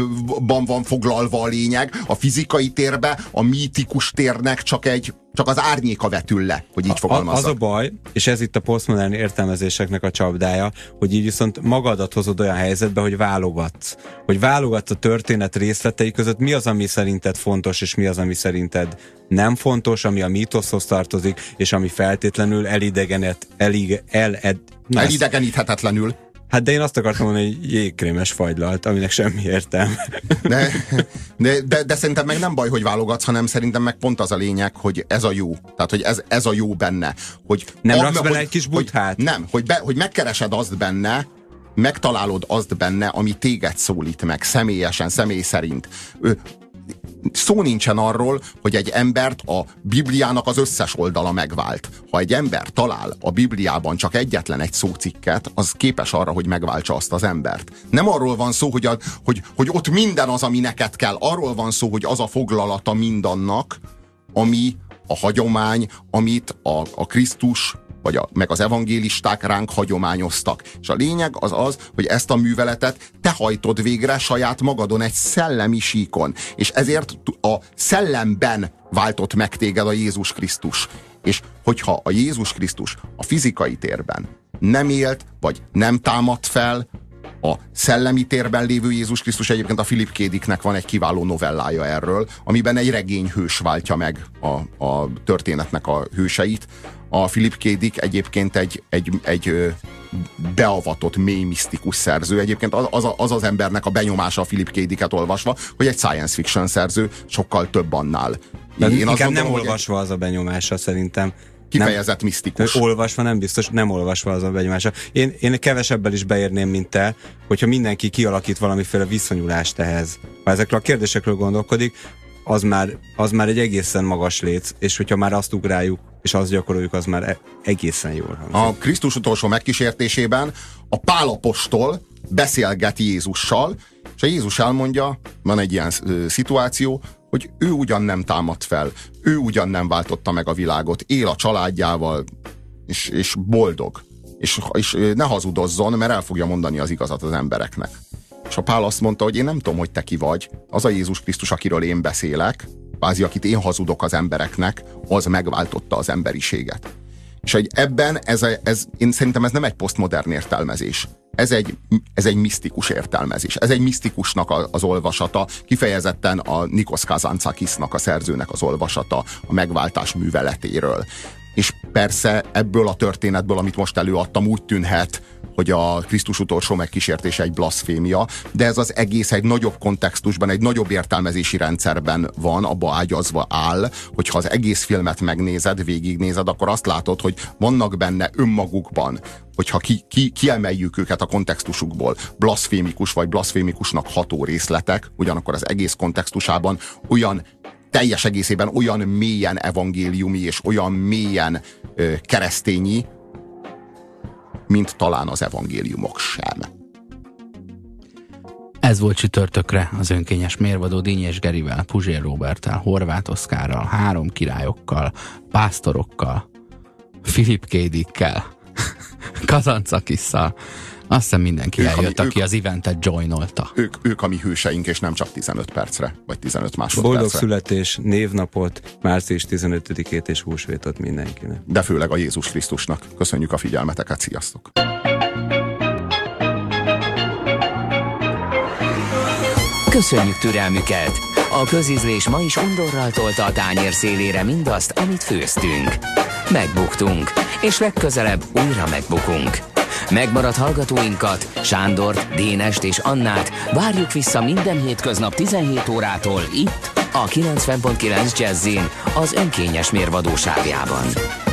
van foglalva a lényeg, a fizikai térbe, a mítikus térnek csak az árnyéka vetül le, hogy így fogalmazzak. Az a baj, és ez itt a posztmodern értelmezéseknek a csapdája, hogy így viszont magadat hozod olyan helyzetbe, hogy válogatsz. Hogy válogatsz a történet részletei között, mi az, ami szerinted fontos, és mi az, ami szerinted nem fontos, ami a mítoszhoz tartozik, és ami feltétlenül elidegeníthetetlenül. Hát de én azt akartam mondani, hogy jégkrémes fagylalt, aminek semmi értelme. De szerintem meg nem baj, hogy válogatsz, hanem szerintem meg pont az a lényeg, hogy ez a jó. Tehát, hogy ez a jó benne. Hogy nem raksz bele egy kis buthát? Nem, hogy megkeresed azt benne, megtalálod azt benne, ami téged szólít meg, személyesen, személy szerint. Szó nincsen arról, hogy egy embert a Bibliának az összes oldala megvált. Ha egy ember talál a Bibliában csak egyetlen egy szócikket, az képes arra, hogy megváltsa azt az embert. Nem arról van szó, hogy ott minden az, ami neked kell. Arról van szó, hogy az a foglalata mindannak, ami a hagyomány, amit a Krisztus meg az evangélisták ránk hagyományoztak. És a lényeg az, hogy ezt a műveletet te hajtod végre saját magadon egy szellemi síkon. És ezért a szellemben váltott meg téged a Jézus Krisztus. És hogyha a Jézus Krisztus a fizikai térben nem élt, vagy nem támadt fel, a szellemi térben lévő Jézus Krisztus, egyébként a Philip K. Dicknek van egy kiváló novellája erről, amiben egy regényhős váltja meg a történetnek a hőseit. A Philip K. Dick egyébként egy beavatott, mély, misztikus szerző. Egyébként az embernek a benyomása a Philip K. Dicket olvasva, hogy egy science fiction szerző, sokkal több annál. Inkább nem olvasva az a benyomása szerintem. Kifejezett misztikus. Olvasva nem biztos, nem olvasva az a benyomása. Én kevesebbel is beérném, mint te, hogyha mindenki kialakít valamiféle viszonyulást ehhez. Ha ezekről a kérdésekről gondolkodik, az már egy egészen magas léc, és hogyha már azt ugráljuk, és azt gyakoroljuk, az már egészen jól hangzik. A Krisztus utolsó megkísértésében a Pál apostol beszélget Jézussal, és a Jézus elmondja, van egy ilyen szituáció, hogy ő ugyan nem támadt fel, ő ugyan nem váltotta meg a világot, él a családjával, és boldog. És ne hazudozzon, mert el fogja mondani az igazat az embereknek. És a Pál azt mondta, hogy én nem tudom, hogy te ki vagy, az a Jézus Krisztus, akiről én beszélek, kvázi akit én hazudok az embereknek, az megváltotta az emberiséget. És hogy ebben én szerintem ez nem egy posztmodern értelmezés. Ez egy misztikus értelmezés. Ez egy misztikusnak az olvasata, kifejezetten a Nikos Kazantzakisnak, a szerzőnek az olvasata a megváltás műveletéről. És persze ebből a történetből, amit most előadtam, úgy tűnhet, hogy a Krisztus utolsó megkísértése egy blaszfémia, de ez az egész egy nagyobb kontextusban, egy nagyobb értelmezési rendszerben van, abba ágyazva áll, hogyha az egész filmet megnézed, végignézed, akkor azt látod, hogy vannak benne önmagukban, hogyha kiemeljük őket a kontextusukból, blaszfémikus vagy blaszfémikusnak ható részletek, ugyanakkor az egész kontextusában teljes egészében olyan mélyen evangéliumi és olyan mélyen keresztényi, mint talán az evangéliumok sem. Ez volt csütörtökre az önkényes mérvadó Dínyés Gerivel, Puzsér Róberttel, Horváth Oszkárral, 3 királyokkal, pásztorokkal, Philip K. Dickkel, Kazantzakissal. Azt hiszem mindenki eljött, aki az eventet joinolta. Ők a mi hőseink, és nem csak 15 percre, vagy 15 másodpercre. Boldog születés, névnapot, március 15-ét és húsvétot mindenkinek. De főleg a Jézus Krisztusnak. Köszönjük a figyelmeteket, sziasztok! Köszönjük türelmüket! A közízlés ma is undorral tolta a tányér szélére mindazt, amit főztünk. Megbuktunk, és legközelebb újra megbukunk. Megmaradt hallgatóinkat, Sándort, Dénest és Annát várjuk vissza minden hétköznap 17 órától itt, a 90.9 Jazzin, az önkényes mérvadóságában.